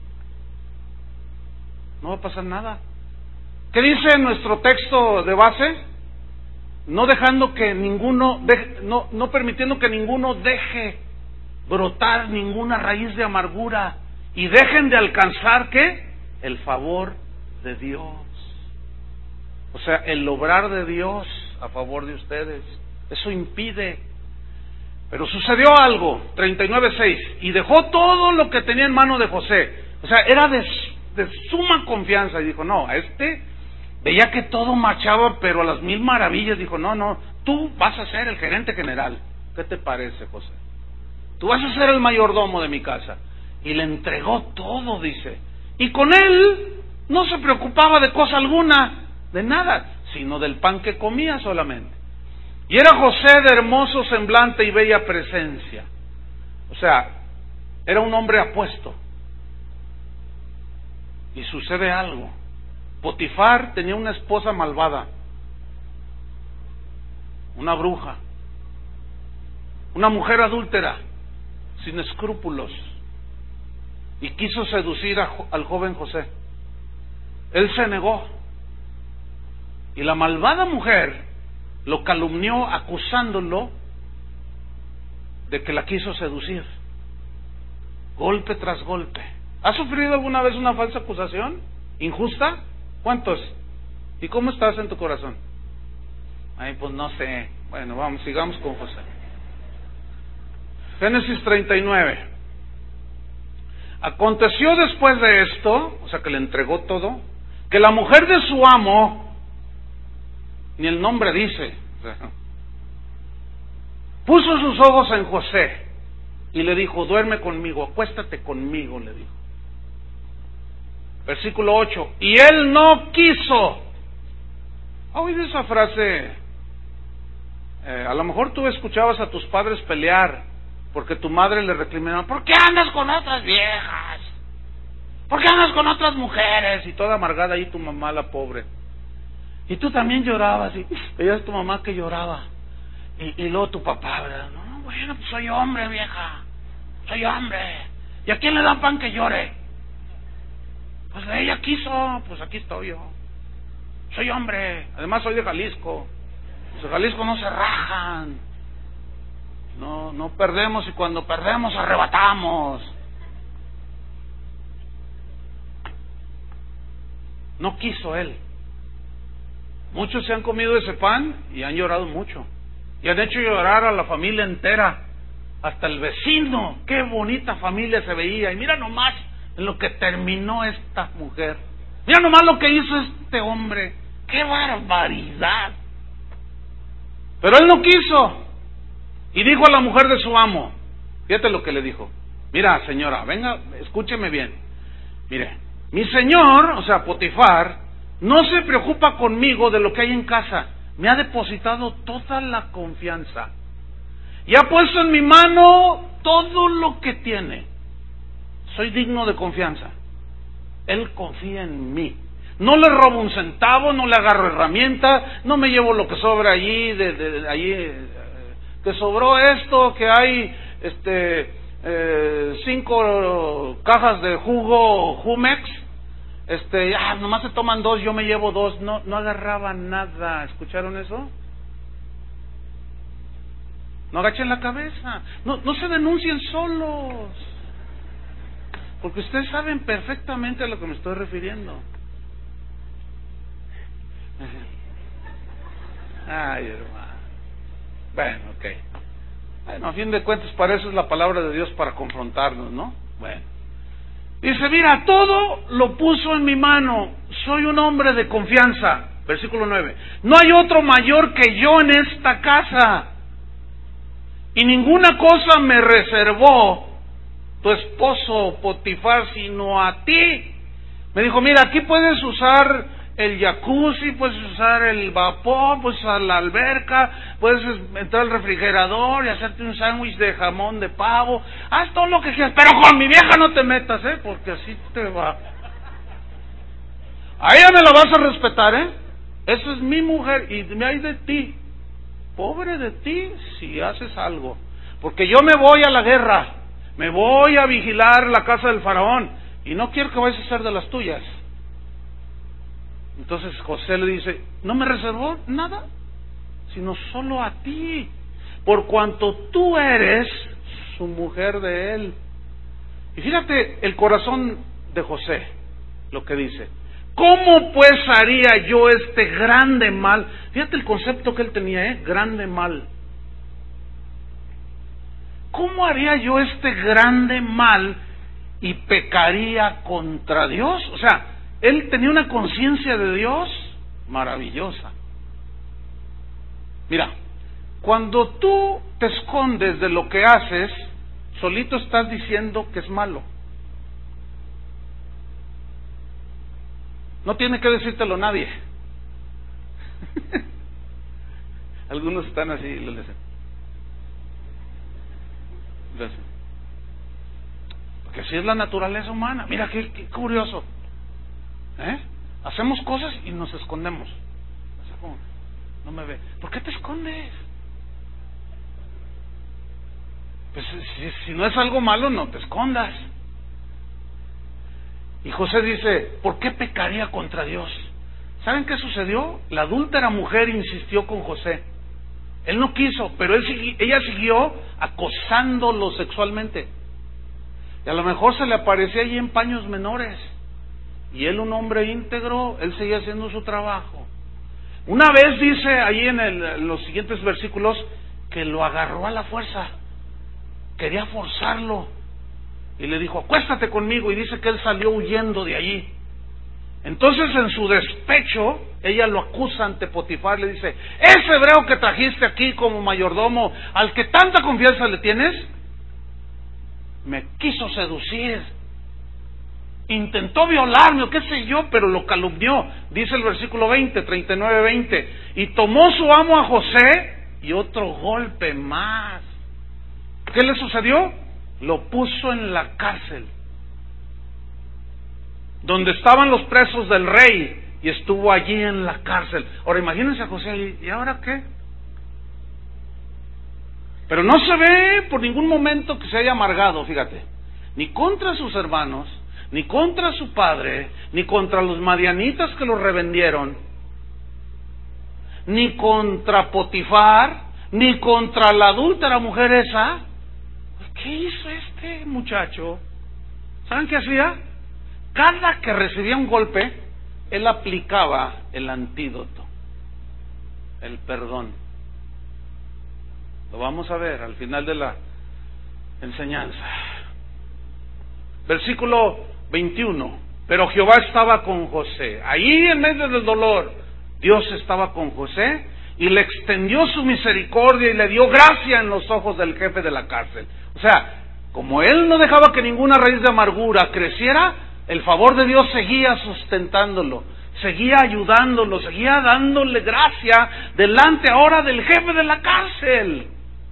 No va a pasar nada. ¿Qué dice nuestro texto de base? No dejando que ninguno, deje, no, no permitiendo que ninguno deje brotar ninguna raíz de amargura y dejen de alcanzar, ¿qué? El favor de Dios. O sea, el obrar de Dios a favor de ustedes. Eso impide. Pero sucedió algo, treinta y nueve, seis, y dejó todo lo que tenía en mano de José. O sea, era de, de suma confianza, y dijo: no, a este veía que todo marchaba, pero a las mil maravillas. Dijo: no, no, tú vas a ser el gerente general. ¿Qué te parece, José? Tú vas a ser el mayordomo de mi casa. Y le entregó todo, dice. Y con él no se preocupaba de cosa alguna, de nada, sino del pan que comía solamente. Y era José de hermoso semblante y bella presencia. O sea, era un hombre apuesto. Y sucede algo. Potifar tenía una esposa malvada, una bruja, una mujer adúltera, sin escrúpulos, y quiso seducir a, al joven José. Él se negó, y la malvada mujer lo calumnió acusándolo de que la quiso seducir. Golpe tras golpe. ¿Has sufrido alguna vez una falsa acusación? ¿Injusta? ¿Cuántos? ¿Y cómo estás en tu corazón? Ay, pues no sé. Bueno, vamos, sigamos con José. Génesis treinta y nueve. Aconteció después de esto, o sea que le entregó todo, que la mujer de su amo, ni el nombre dice, o sea, puso sus ojos en José y le dijo, duerme conmigo, acuéstate conmigo, le dijo. Versículo ocho, y él no quiso. ¿Ha oído esa frase? Eh, a lo mejor tú escuchabas a tus padres pelear porque tu madre le reclamaba, ¿por qué andas con otras viejas? ¿Por qué andas con otras mujeres? Y toda amargada ahí tu mamá, la pobre. Y tú también llorabas, y veías tu mamá que lloraba. Y, y luego tu papá, ¿verdad? No, bueno, pues soy hombre, vieja. Soy hombre. ¿Y a quién le dan pan que llore? Pues ella quiso, pues aquí estoy yo. Soy hombre. Además soy de Jalisco. Los de Jalisco no se rajan. No, no perdemos, y cuando perdemos arrebatamos. No quiso él. Muchos se han comido ese pan y han llorado mucho. Y han hecho llorar a la familia entera. Hasta el vecino. Qué bonita familia se veía. Y mira nomás en lo que terminó esta mujer. Mira nomás lo que hizo este hombre. ¡Qué barbaridad! Pero él no quiso. Y dijo a la mujer de su amo, fíjate lo que le dijo. Mira, señora, venga, escúcheme bien. Mire, mi señor, o sea, Potifar, no se preocupa conmigo de lo que hay en casa. Me ha depositado toda la confianza. Y ha puesto en mi mano todo lo que tiene. Soy digno de confianza. Él confía en mí. No le robo un centavo, no le agarro herramienta, no me llevo lo que sobra allí, de, de, de allí, eh, que sobró esto, que hay este eh, cinco cajas de jugo Jumex, este, ah, nomás se toman dos, yo me llevo dos. No, no agarraba nada. ¿Escucharon eso? No agachen la cabeza, no, no se denuncien solos, porque ustedes saben perfectamente a lo que me estoy refiriendo. Ay, hermano. Bueno, ok. Bueno, a fin de cuentas, para eso es la palabra de Dios, para confrontarnos, ¿no? Bueno. Dice, mira, todo lo puso en mi mano. Soy un hombre de confianza. Versículo nueve. No hay otro mayor que yo en esta casa. Y ninguna cosa me reservó tu esposo Potifar, sino a ti. Me dijo, mira, aquí puedes usar el jacuzzi, puedes usar el vapor, puedes usar la alberca, puedes entrar al refrigerador y hacerte un sándwich de jamón de pavo. Haz todo lo que quieras, pero con mi vieja no te metas, ¿eh? Porque así te va. A ella me la vas a respetar, ¿eh? Esa es mi mujer y me hay de ti. Pobre de ti si haces algo, porque yo me voy a la guerra, me voy a vigilar la casa del faraón y no quiero que vayas a ser de las tuyas. Entonces José le dice, no me reservó nada, sino solo a ti, por cuanto tú eres su mujer de él. Y fíjate el corazón de José, lo que dice. ¿Cómo pues haría yo este grande mal? Fíjate el concepto que él tenía, ¿eh? Grande mal. ¿Cómo haría yo este grande mal y pecaría contra Dios? O sea, él tenía una conciencia de Dios maravillosa. Mira, cuando tú te escondes de lo que haces, solito estás diciendo que es malo. No tiene que decírtelo nadie. Algunos están así y lo dicen. Porque así es la naturaleza humana. Mira qué, qué curioso. ¿Eh? Hacemos cosas y nos escondemos. No me ve. ¿Por qué te escondes? Pues si, si no es algo malo, no te escondas. Y José dice, ¿por qué pecaría contra Dios? ¿Saben qué sucedió? La adúltera mujer insistió con José. Él no quiso, pero él sigui- ella siguió acosándolo sexualmente. Y a lo mejor se le aparecía allí en paños menores. Y él, un hombre íntegro, él seguía haciendo su trabajo. Una vez dice ahí en, el, en los siguientes versículos que lo agarró a la fuerza. Quería forzarlo. Y le dijo, acuéstate conmigo. Y dice que él salió huyendo de allí. Entonces, en su despecho, ella lo acusa ante Potifar. Le dice, ese hebreo que trajiste aquí como mayordomo, al que tanta confianza le tienes, me quiso seducir, intentó violarme o qué sé yo, pero lo calumnió. Dice el versículo veinte, treinta y nueve, veinte, y tomó su amo a José y otro golpe más. ¿Qué le sucedió? Lo puso en la cárcel, donde estaban los presos del rey, y estuvo allí en la cárcel. Ahora imagínense a José allí, ¿y ahora qué? Pero no se ve por ningún momento que se haya amargado, fíjate, ni contra sus hermanos, ni contra su padre, ni contra los madianitas que los revendieron, ni contra Potifar, ni contra la adúltera mujer esa. ¿Qué hizo este muchacho? ¿Saben qué hacía? Cada que recibía un golpe, él aplicaba el antídoto, el perdón. Lo vamos a ver al final de la enseñanza. Versículo veintiuno. Pero Jehová estaba con José. Ahí en medio del dolor, Dios estaba con José y le extendió su misericordia y le dio gracia en los ojos del jefe de la cárcel. O sea, como él no dejaba que ninguna raíz de amargura creciera, el favor de Dios seguía sustentándolo, seguía ayudándolo, seguía dándole gracia delante ahora del jefe de la cárcel.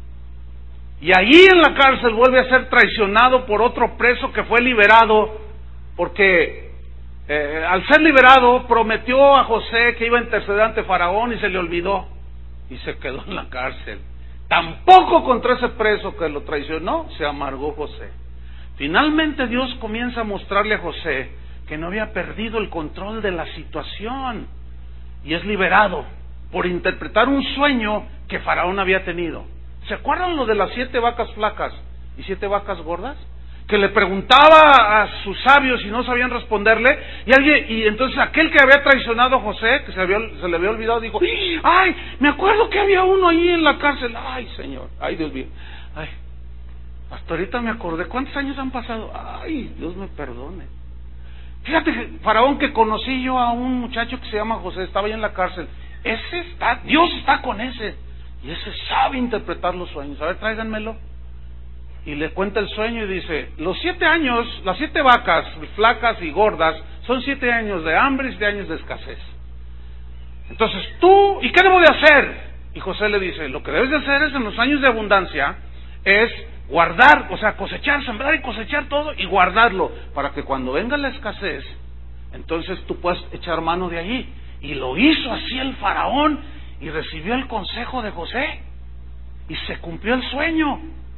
Y allí en la cárcel vuelve a ser traicionado por otro preso que fue liberado, porque eh, al ser liberado prometió a José que iba a interceder ante Faraón y se le olvidó y se quedó en la cárcel. Tampoco contra ese preso que lo traicionó se amargó José. Finalmente Dios comienza a mostrarle a José que no había perdido el control de la situación y es liberado por interpretar un sueño que Faraón había tenido. ¿Se acuerdan lo de las siete vacas flacas y siete vacas gordas? Que le preguntaba a sus sabios y no sabían responderle, y alguien, y entonces aquel que había traicionado a José, que se, había, se le había olvidado, dijo, ay, me acuerdo que había uno ahí en la cárcel. Ay, Señor, ay, Dios mío, ay, hasta ahorita me acordé, ¿cuántos años han pasado? Ay, Dios me perdone. Fíjate, Faraón, que conocí yo a un muchacho que se llama José, estaba ahí en la cárcel. Ese está, Dios está con ese. Y ese sabe interpretar los sueños. A ver, tráiganmelo. Y le cuenta el sueño y dice, los siete años, las siete vacas flacas y gordas, son siete años de hambre y siete años de escasez. Entonces tú, ¿y qué debo de hacer? Y José le dice, lo que debes de hacer es en los años de abundancia, es guardar, o sea, cosechar, sembrar y cosechar todo y guardarlo, para que cuando venga la escasez, entonces tú puedas echar mano de allí. Y lo hizo así el faraón, y recibió el consejo de José, y se cumplió el sueño.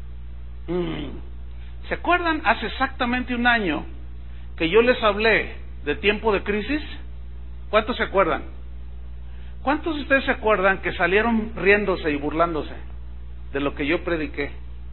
Mm. ¿Se acuerdan? Hace exactamente un año que yo les hablé de tiempo de crisis. ¿Cuántos se acuerdan? ¿Cuántos de ustedes se acuerdan que salieron riéndose y burlándose de lo que yo prediqué?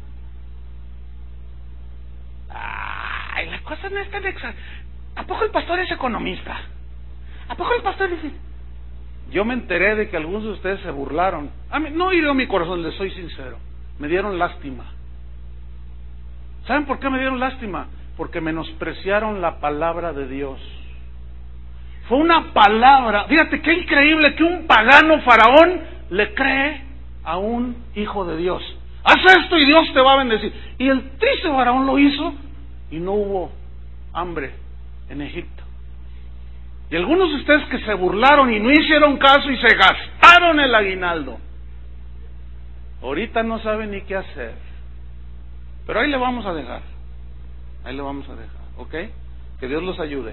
Ay, la cosa no es tan exacta. ¿A poco el pastor es economista? ¿A poco el pastor dice? Yo me enteré de que algunos de ustedes se burlaron. A mí, no hirió mi corazón, les soy sincero. Me dieron lástima. ¿Saben por qué me dieron lástima? Porque menospreciaron la palabra de Dios. Fue una palabra, fíjate qué increíble que un pagano faraón le cree a un hijo de Dios. Haz esto y Dios te va a bendecir. Y el triste faraón lo hizo y no hubo hambre en Egipto. Y algunos de ustedes que se burlaron y no hicieron caso y se gastaron el aguinaldo, ahorita no saben ni qué hacer. Pero ahí le vamos a dejar. Ahí le vamos a dejar, ¿ok? Que Dios los ayude.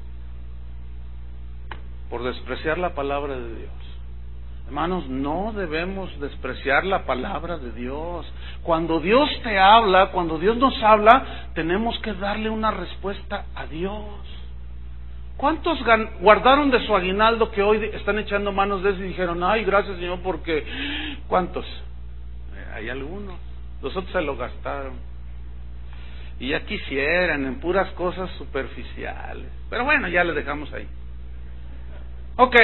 Por despreciar la palabra de Dios. Hermanos, no debemos despreciar la palabra de Dios. Cuando Dios te habla, cuando Dios nos habla, tenemos que darle una respuesta a Dios. ¿Cuántos gan- guardaron de su aguinaldo que hoy están echando manos de eso y dijeron, ay, gracias Señor, porque... ¿Cuántos? Eh, hay algunos. Los otros se lo gastaron. Y ya quisieran en puras cosas superficiales. Pero bueno, ya les dejamos ahí. Ok,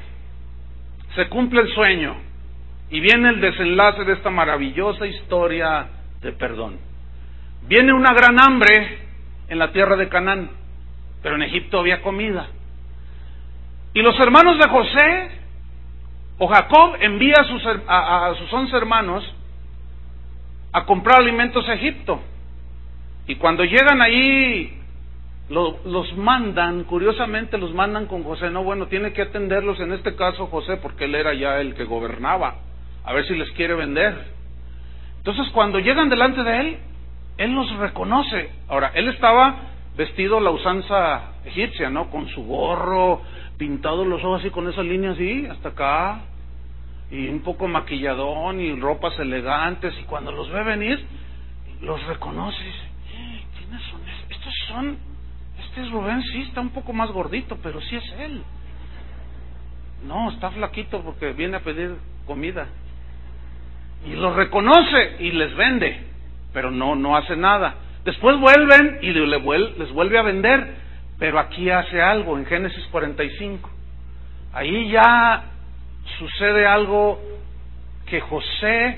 se cumple el sueño y viene el desenlace de esta maravillosa historia de perdón. Viene una gran hambre en la tierra de Canaán, pero en Egipto había comida. Y los hermanos de José, o Jacob, envía a sus, a, a sus once hermanos a comprar alimentos a Egipto. Y cuando llegan ahí, lo, los mandan, curiosamente los mandan con José. No, bueno, tiene que atenderlos en este caso José, porque él era ya el que gobernaba, a ver si les quiere vender. Entonces cuando llegan delante de él, él los reconoce. Ahora, él estaba vestido la usanza egipcia, ¿no? Con su gorro, pintados los ojos así con esas líneas así, hasta acá, y un poco maquilladón y ropas elegantes, y cuando los ve venir, los reconoce. ¿Quiénes son? Estos son, este es Rubén, sí, está un poco más gordito, pero sí es él. No, está flaquito porque viene a pedir comida. Y los reconoce y les vende, pero no, no hace nada. Después vuelven y le vuel, les vuelve a vender, pero aquí hace algo, en Génesis cuarenta y cinco. Ahí ya sucede algo que José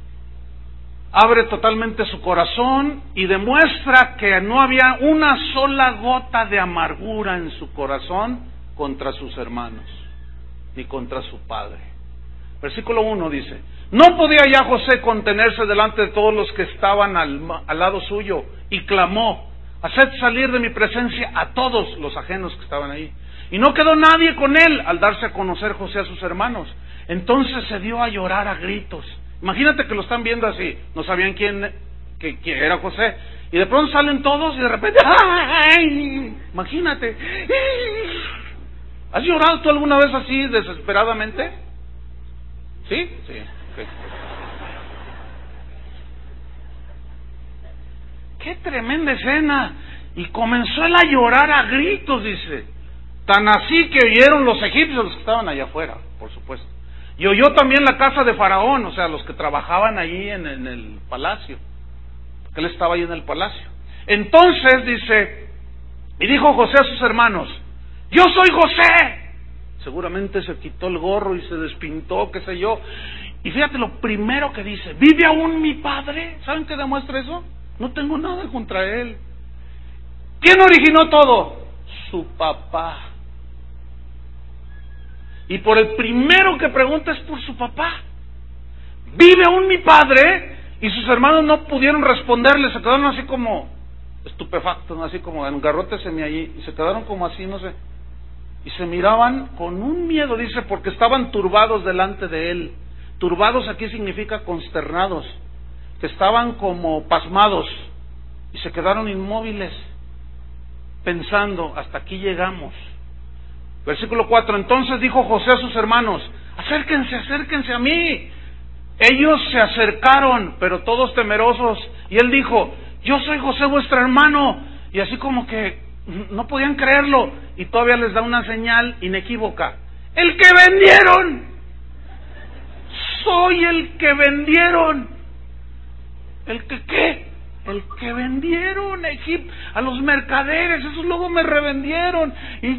abre totalmente su corazón y demuestra que no había una sola gota de amargura en su corazón contra sus hermanos, ni contra su padre. Versículo uno dice: no podía ya José contenerse delante de todos los que estaban al, al lado suyo, y clamó: haced salir de mi presencia a todos los ajenos que estaban ahí. Y no quedó nadie con él al darse a conocer José a sus hermanos. Entonces se dio a llorar a gritos. Imagínate que lo están viendo así, no sabían quién, que, quién era José, y de pronto salen todos y de repente, ¡ay! Imagínate. ¿Has llorado tú alguna vez así desesperadamente? ¿Sí? Sí. Okay. ¡Qué tremenda escena! Y comenzó él a llorar a gritos, dice. Tan así que oyeron los egipcios, los que estaban allá afuera, por supuesto. Y oyó también la casa de Faraón, o sea, los que trabajaban allí en, en el palacio, porque él estaba ahí en el palacio. Entonces dice, y dijo José a sus hermanos: yo soy José. Seguramente se quitó el gorro y se despintó, qué sé yo. Y fíjate lo primero que dice: ¿vive aún mi padre? ¿Saben qué demuestra eso? No tengo nada contra él. ¿Quién originó todo? Su papá. Y por el primero que pregunta es por su papá. ¿Vive aún mi padre? Y sus hermanos no pudieron responderle, se quedaron así como estupefactos, ¿no? Así como engarróteseme allí, y se quedaron como así, no sé. Y se miraban con un miedo, dice, porque estaban turbados delante de él. Turbados aquí significa consternados, que estaban como pasmados, y se quedaron inmóviles, pensando: hasta aquí llegamos. Versículo cuatro: entonces dijo José a sus hermanos: acérquense, acérquense a mí. Ellos se acercaron, pero todos temerosos, y él dijo: yo soy José vuestro hermano. Y así como que no podían creerlo, y todavía les da una señal inequívoca: el que vendieron, soy el que vendieron. ¿El que qué? El que vendieron a Egipto, a los mercaderes, esos luego me revendieron. Y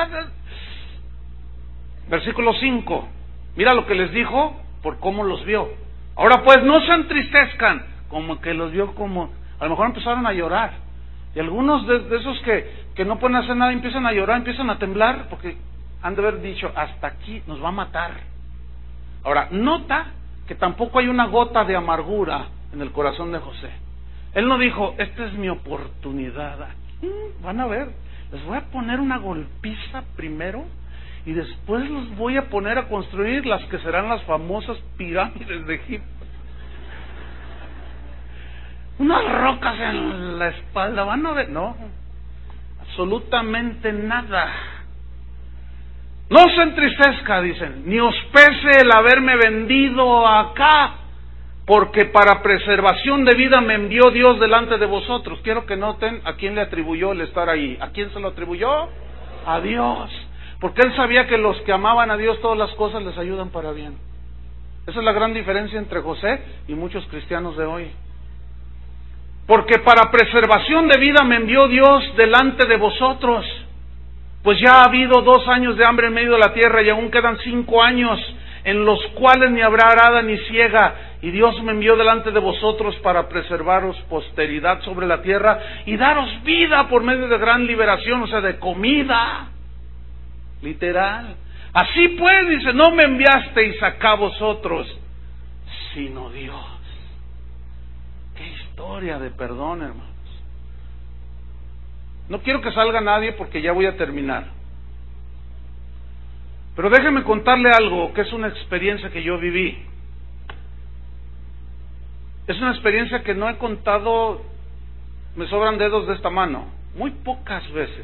versículo cinco, mira lo que les dijo por cómo los vio. Ahora pues, no se entristezcan, como que los vio como, a lo mejor empezaron a llorar. Y algunos de, de esos que, que no pueden hacer nada empiezan a llorar, empiezan a temblar, porque han de haber dicho: hasta aquí, nos va a matar. Ahora, nota que tampoco hay una gota de amargura en el corazón de José. Él no dijo: esta es mi oportunidad. Van a ver, les voy a poner una golpiza primero, y después los voy a poner a construir las que serán las famosas pirámides de Egipto. Unas rocas en la espalda, van a ver. No, absolutamente nada. No se entristezca, dicen, ni os pese el haberme vendido acá, porque para preservación de vida me envió Dios delante de vosotros. Quiero que noten a quién le atribuyó el estar ahí. ¿A quién se lo atribuyó? A Dios. Porque él sabía que los que amaban a Dios todas las cosas les ayudan para bien. Esa es la gran diferencia entre José y muchos cristianos de hoy. Porque para preservación de vida me envió Dios delante de vosotros. Pues ya ha habido dos años de hambre en medio de la tierra y aún quedan cinco años en los cuales ni habrá arada ni siega. Y Dios me envió delante de vosotros para preservaros posteridad sobre la tierra y daros vida por medio de gran liberación, o sea, de comida. Literal. Así pues, dice, no me enviasteis acá vosotros, sino Dios. Qué historia de perdón, hermanos. No quiero que salga nadie porque ya voy a terminar. Pero déjeme contarle algo que es una experiencia que yo viví. Es una experiencia que no he contado, me sobran dedos de esta mano, muy pocas veces.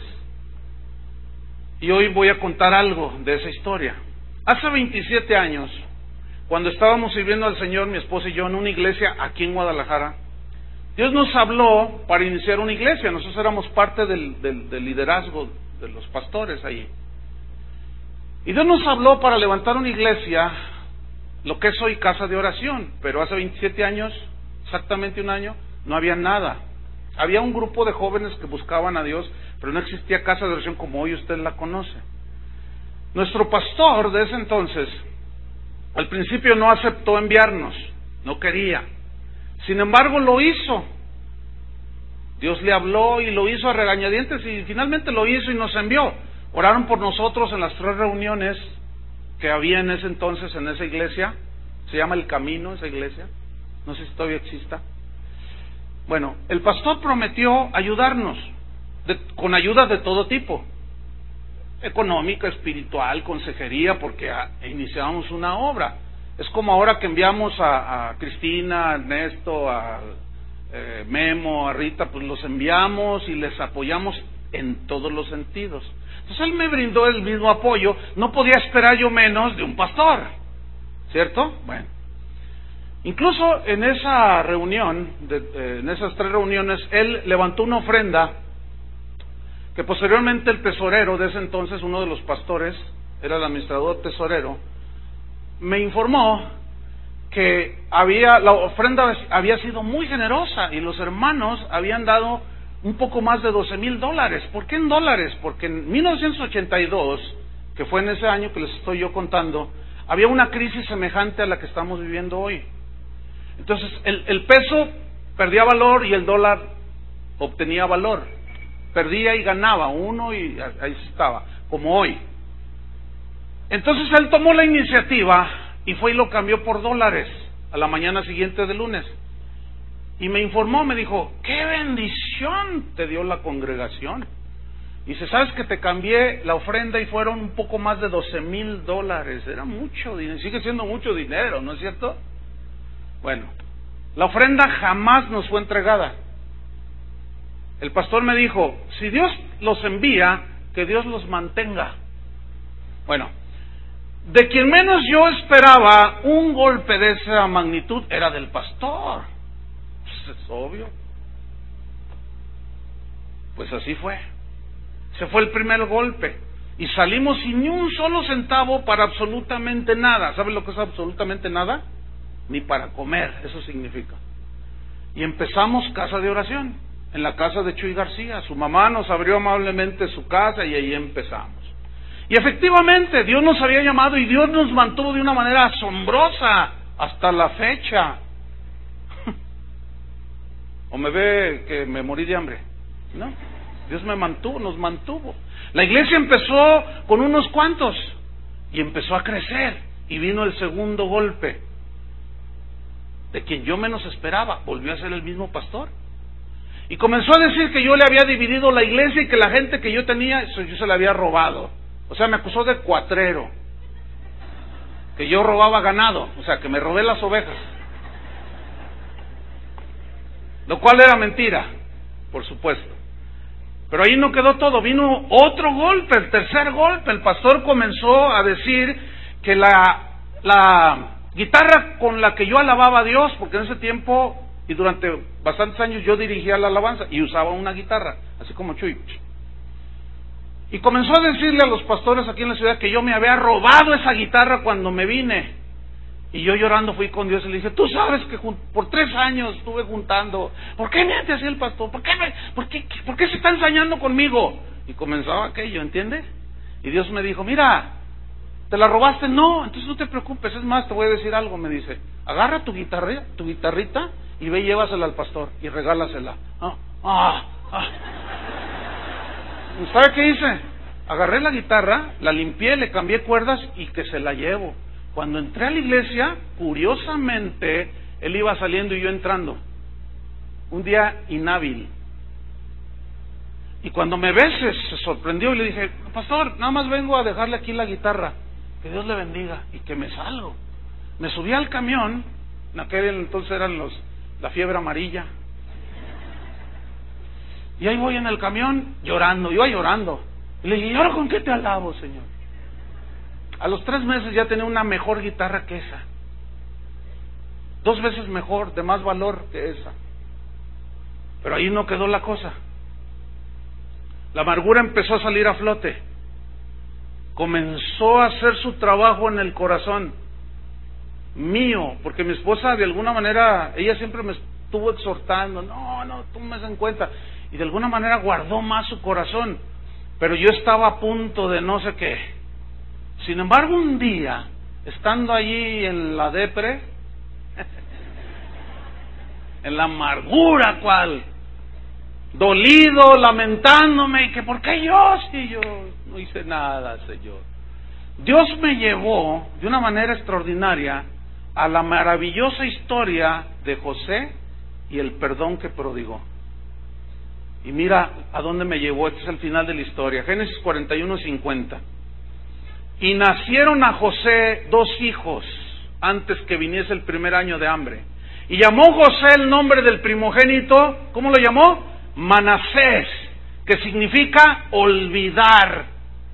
Y hoy voy a contar algo de esa historia. Hace veintisiete años, cuando estábamos sirviendo al Señor, mi esposa y yo, en una iglesia aquí en Guadalajara, Dios nos habló para iniciar una iglesia. Nosotros éramos parte del, del, del liderazgo de los pastores allí. Y Dios nos habló para levantar una iglesia, lo que es hoy casa de oración. Pero hace veintisiete años, exactamente un año, no había nada. Había un grupo de jóvenes que buscaban a Dios, pero no existía casa de oración como hoy usted la conoce. Nuestro pastor de ese entonces, al principio no aceptó enviarnos, no quería. Sin embargo, lo hizo. Dios le habló y lo hizo a regañadientes y finalmente lo hizo y nos envió. Oraron por nosotros en las tres reuniones que había en ese entonces en esa iglesia. Se llama El Camino, esa iglesia. No sé si todavía exista. Bueno, el pastor prometió ayudarnos, de, con ayuda de todo tipo. Económica, espiritual, consejería, porque a, iniciamos una obra. Es como ahora que enviamos a, a Cristina, a Ernesto, a eh, Memo, a Rita, pues los enviamos y les apoyamos en todos los sentidos. Entonces él me brindó el mismo apoyo, no podía esperar yo menos de un pastor, ¿cierto? Bueno, incluso en esa reunión, de, eh, en esas tres reuniones, él levantó una ofrenda que posteriormente el tesorero de ese entonces, uno de los pastores, era el administrador tesorero, me informó que había la ofrenda había sido muy generosa y los hermanos habían dado un poco más de doce mil dólares. ¿Por qué en dólares? Porque en mil novecientos ochenta y dos, que fue en ese año que les estoy yo contando, había una crisis semejante a la que estamos viviendo hoy. Entonces el, el peso perdía valor y el dólar obtenía valor. Perdía y ganaba uno y ahí estaba, como hoy. Entonces él tomó la iniciativa y fue y lo cambió por dólares a la mañana siguiente de lunes. Y me informó, me dijo, ¡qué bendición te dio la congregación! Y dice, ¿sabes que te cambié la ofrenda y fueron un poco más de doce mil dólares? Era mucho dinero, sigue siendo mucho dinero, ¿no es cierto? Bueno, la ofrenda jamás nos fue entregada. El pastor me dijo, si Dios los envía, que Dios los mantenga. Bueno, de quien menos yo esperaba un golpe de esa magnitud era del pastor. Pues es obvio. Pues así fue. Se fue el primer golpe. Y salimos sin ni un solo centavo para absolutamente nada. ¿Saben lo que es absolutamente nada? Ni para comer, eso significa. Y empezamos casa de oración, en la casa de Chuy García. Su mamá nos abrió amablemente su casa y ahí empezamos. Y efectivamente, Dios nos había llamado y Dios nos mantuvo de una manera asombrosa hasta la fecha. ¿O me ve que me morí de hambre? No, Dios me mantuvo, nos mantuvo. La iglesia empezó con unos cuantos y empezó a crecer y vino el segundo golpe, de quien yo menos esperaba. Volvió a ser el mismo pastor y comenzó a decir que yo le había dividido la iglesia y que la gente que yo tenía, eso yo se la había robado. O sea, me acusó de cuatrero, que yo robaba ganado, o sea, que me robé las ovejas, lo cual era mentira, por supuesto. Pero ahí no quedó todo, vino otro golpe, el tercer golpe. El pastor comenzó a decir que la, la guitarra con la que yo alababa a Dios, porque en ese tiempo y durante bastantes años yo dirigía la alabanza y usaba una guitarra, así como Chuy. Y comenzó a decirle a los pastores aquí en la ciudad que yo me había robado esa guitarra cuando me vine. Y yo llorando fui con Dios y le dije, tú sabes que por tres años estuve juntando. ¿Por qué me hace así el pastor? ¿Por qué, me, por, qué, ¿Por qué se está ensañando conmigo? Y comenzaba aquello, ¿entiende? Y Dios me dijo, mira, ¿te la robaste? No, entonces no te preocupes. Es más, te voy a decir algo, me dice. Agarra tu guitarra, tu guitarrita y ve y llévasela al pastor y regálasela. Ah, ah, ah. ¿Sabe qué hice? Agarré la guitarra, la limpié, le cambié cuerdas y que se la llevo. Cuando entré a la iglesia, curiosamente, él iba saliendo y yo entrando. Un día inhábil. Y cuando me ve se, se sorprendió y le dije, pastor, nada más vengo a dejarle aquí la guitarra. Que Dios le bendiga. Y que me salgo. Me subí al camión, en aquel entonces eran los, la fiebre amarilla. Y ahí voy en el camión llorando, iba llorando. Y le dije, ¿y ahora con qué te alabo, Señor? A los tres meses ya tenía una mejor guitarra que esa. Dos veces mejor, de más valor que esa. Pero ahí no quedó la cosa. La amargura empezó a salir a flote. Comenzó a hacer su trabajo en el corazón mío, porque mi esposa de alguna manera, ella siempre me estuvo exhortando, no, no, tomes en cuenta, y de alguna manera guardó más su corazón, pero yo estaba a punto de no sé qué. Sin embargo, un día, estando allí en la depre, en la amargura cual, dolido, lamentándome, y que ¿por qué yo? Si yo no hice nada, Señor. Dios me llevó de una manera extraordinaria a la maravillosa historia de José y el perdón que prodigó. Y mira a dónde me llevó, este es el final de la historia, Génesis cuarenta y uno, cincuenta. Y nacieron a José dos hijos antes que viniese el primer año de hambre. Y llamó José el nombre del primogénito, ¿cómo lo llamó? Manasés, que significa olvidar,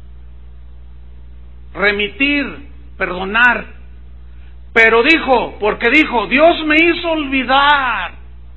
remitir, perdonar. Pero dijo, porque dijo, Dios me hizo olvidar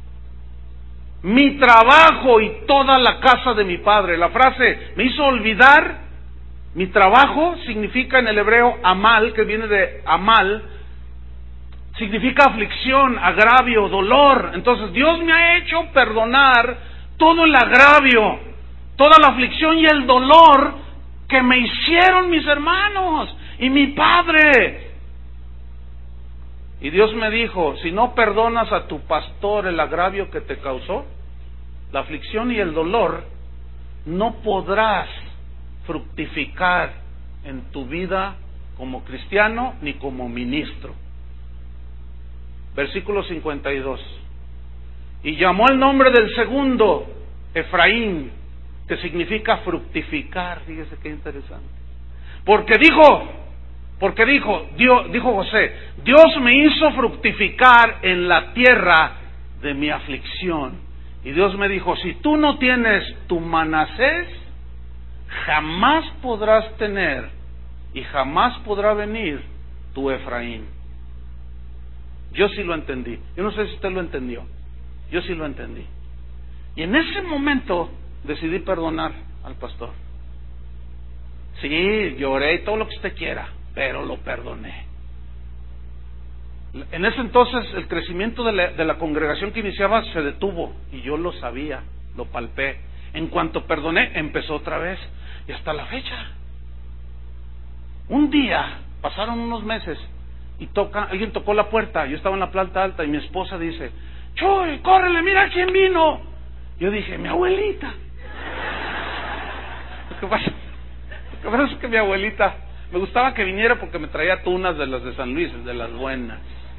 mi trabajo y toda la casa de mi padre. La frase, me hizo olvidar mi trabajo, significa en el hebreo amal, que viene de amal, significa aflicción, agravio, dolor. Entonces Dios me ha hecho perdonar todo el agravio, toda la aflicción y el dolor que me hicieron mis hermanos y mi padre. Y Dios me dijo, si no perdonas a tu pastor el agravio que te causó, la aflicción y el dolor, no podrás fructificar en tu vida como cristiano ni como ministro. Versículo cincuenta y dos. Y llamó el nombre del segundo Efraín, que significa fructificar. Fíjese qué interesante. Porque dijo, porque dijo, Dios, dijo José, Dios me hizo fructificar en la tierra de mi aflicción. Y Dios me dijo, si tú no tienes tu Manasés, jamás podrás tener y jamás podrá venir tu Efraín. Yo sí lo entendí. Yo no sé si usted lo entendió. Yo sí lo entendí. Y en ese momento decidí perdonar al pastor. Sí, lloré todo lo que usted quiera, pero lo perdoné. En ese entonces el crecimiento de la, de la congregación que iniciaba se detuvo y yo lo sabía, lo palpé. En cuanto perdoné, empezó otra vez y hasta la fecha. Un día, pasaron unos meses y toca, alguien tocó la puerta, yo estaba en la planta alta y mi esposa dice, Chuy, córrele, mira quién vino. Yo dije, mi abuelita. Lo que pasa, lo que pasa es que mi abuelita, me gustaba que viniera porque me traía tunas de las de San Luis, de las buenas.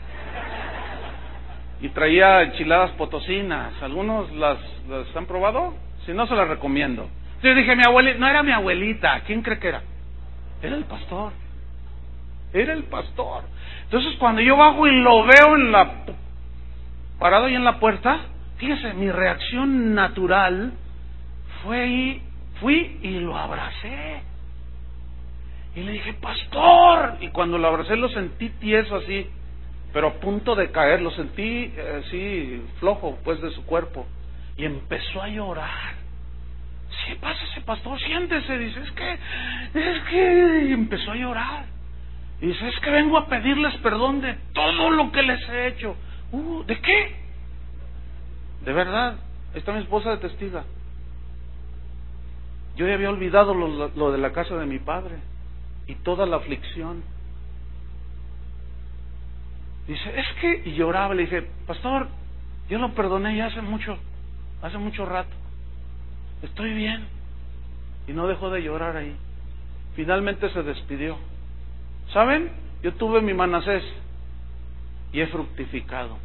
Y traía enchiladas potosinas. ¿Algunos las, las han probado? Si no, se las recomiendo. Entonces yo dije, mi abuelita, no era mi abuelita, ¿quién cree que era? Era el pastor. Era el pastor. Entonces cuando yo bajo y lo veo en la parado ahí en la puerta, fíjese, mi reacción natural fue y fui y lo abracé. Y le dije, pastor. Y cuando lo abracé lo sentí tieso así, pero a punto de caer, lo sentí así flojo pues de su cuerpo. Y empezó a llorar. Sí, pásese, pastor, siéntese. Dice, es que, es que, y empezó a llorar. Y dice, es que vengo a pedirles perdón de todo lo que les he hecho. Uh, ¿de qué? De verdad, ahí está mi esposa de testiga. Yo ya había olvidado lo, lo de la casa de mi padre y toda la aflicción. Dice, es que, y lloraba, le dije, pastor, yo lo perdoné ya hace mucho, hace mucho rato. Estoy bien. Y no dejó de llorar ahí. Finalmente se despidió. ¿Saben? Yo tuve mi Manasés y he fructificado.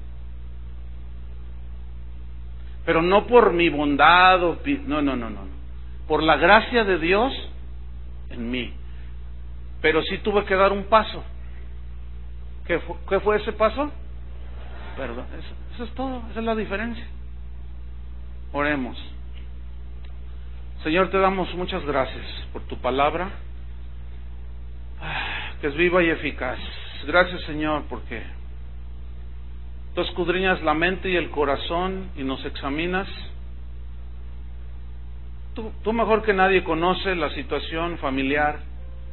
Pero no por mi bondad, o pi... no, no, no, no. Por la gracia de Dios en mí. Pero sí tuve que dar un paso. ¿Qué fue, qué fue ese paso? Perdón. Eso, eso es todo. Esa es la diferencia. Oremos. Señor, te damos muchas gracias por tu palabra, que es viva y eficaz. Gracias, Señor, porque tú escudriñas la mente y el corazón y nos examinas. Tú, tú mejor que nadie conoces la situación familiar.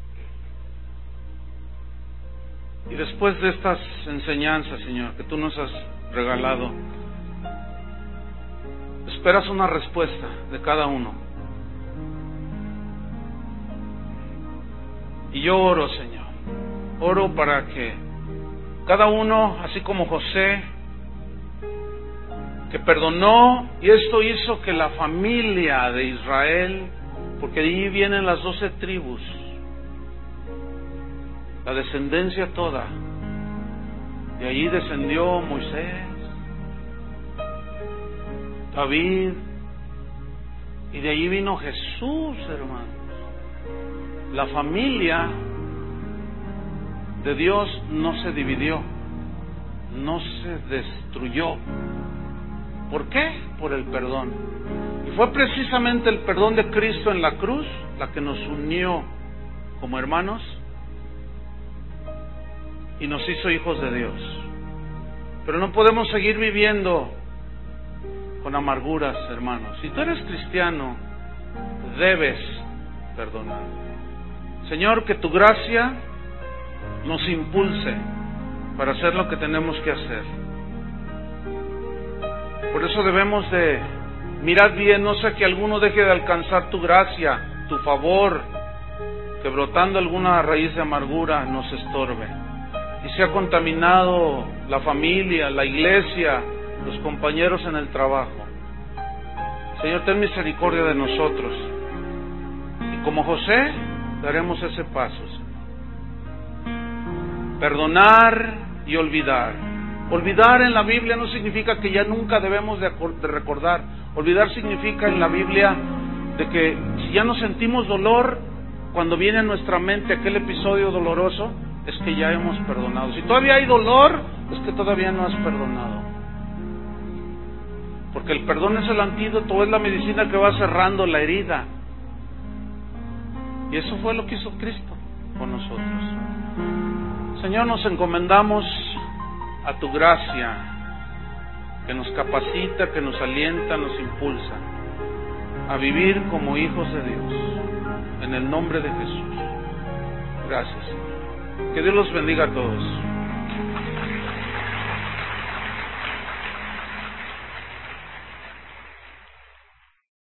Y después de estas enseñanzas, Señor, que tú nos has regalado, esperas una respuesta de cada uno. Y yo oro, Señor, oro para que cada uno, así como José, que perdonó, y esto hizo que la familia de Israel, porque de allí vienen las doce tribus, la descendencia toda, de allí descendió Moisés, David, y de allí vino Jesús, hermanos. La familia de Dios no se dividió, no se destruyó. ¿Por qué? Por el perdón. Y fue precisamente el perdón de Cristo en la cruz la que nos unió como hermanos y nos hizo hijos de Dios. Pero no podemos seguir viviendo con amarguras, hermanos. Si tú eres cristiano, debes perdonar. Señor, que tu gracia nos impulse para hacer lo que tenemos que hacer. Por eso debemos de mirar bien, no sea que alguno deje de alcanzar tu gracia, tu favor, que brotando alguna raíz de amargura nos estorbe y sea contaminado la familia, la iglesia, los compañeros en el trabajo. Señor, ten misericordia de nosotros y como José daremos ese paso, Señor. Perdonar y olvidar. Olvidar en la Biblia no significa que ya nunca debemos de, de recordar. Olvidar significa en la Biblia de que si ya no sentimos dolor, cuando viene a nuestra mente aquel episodio doloroso, es que ya hemos perdonado. Si todavía hay dolor, es que todavía no has perdonado. Porque el perdón es el antídoto, es la medicina que va cerrando la herida. Y eso fue lo que hizo Cristo con nosotros. Señor, nos encomendamos a tu gracia, que nos capacita, que nos alienta, nos impulsa a vivir como hijos de Dios, en el nombre de Jesús. Gracias, Señor. Que Dios los bendiga a todos.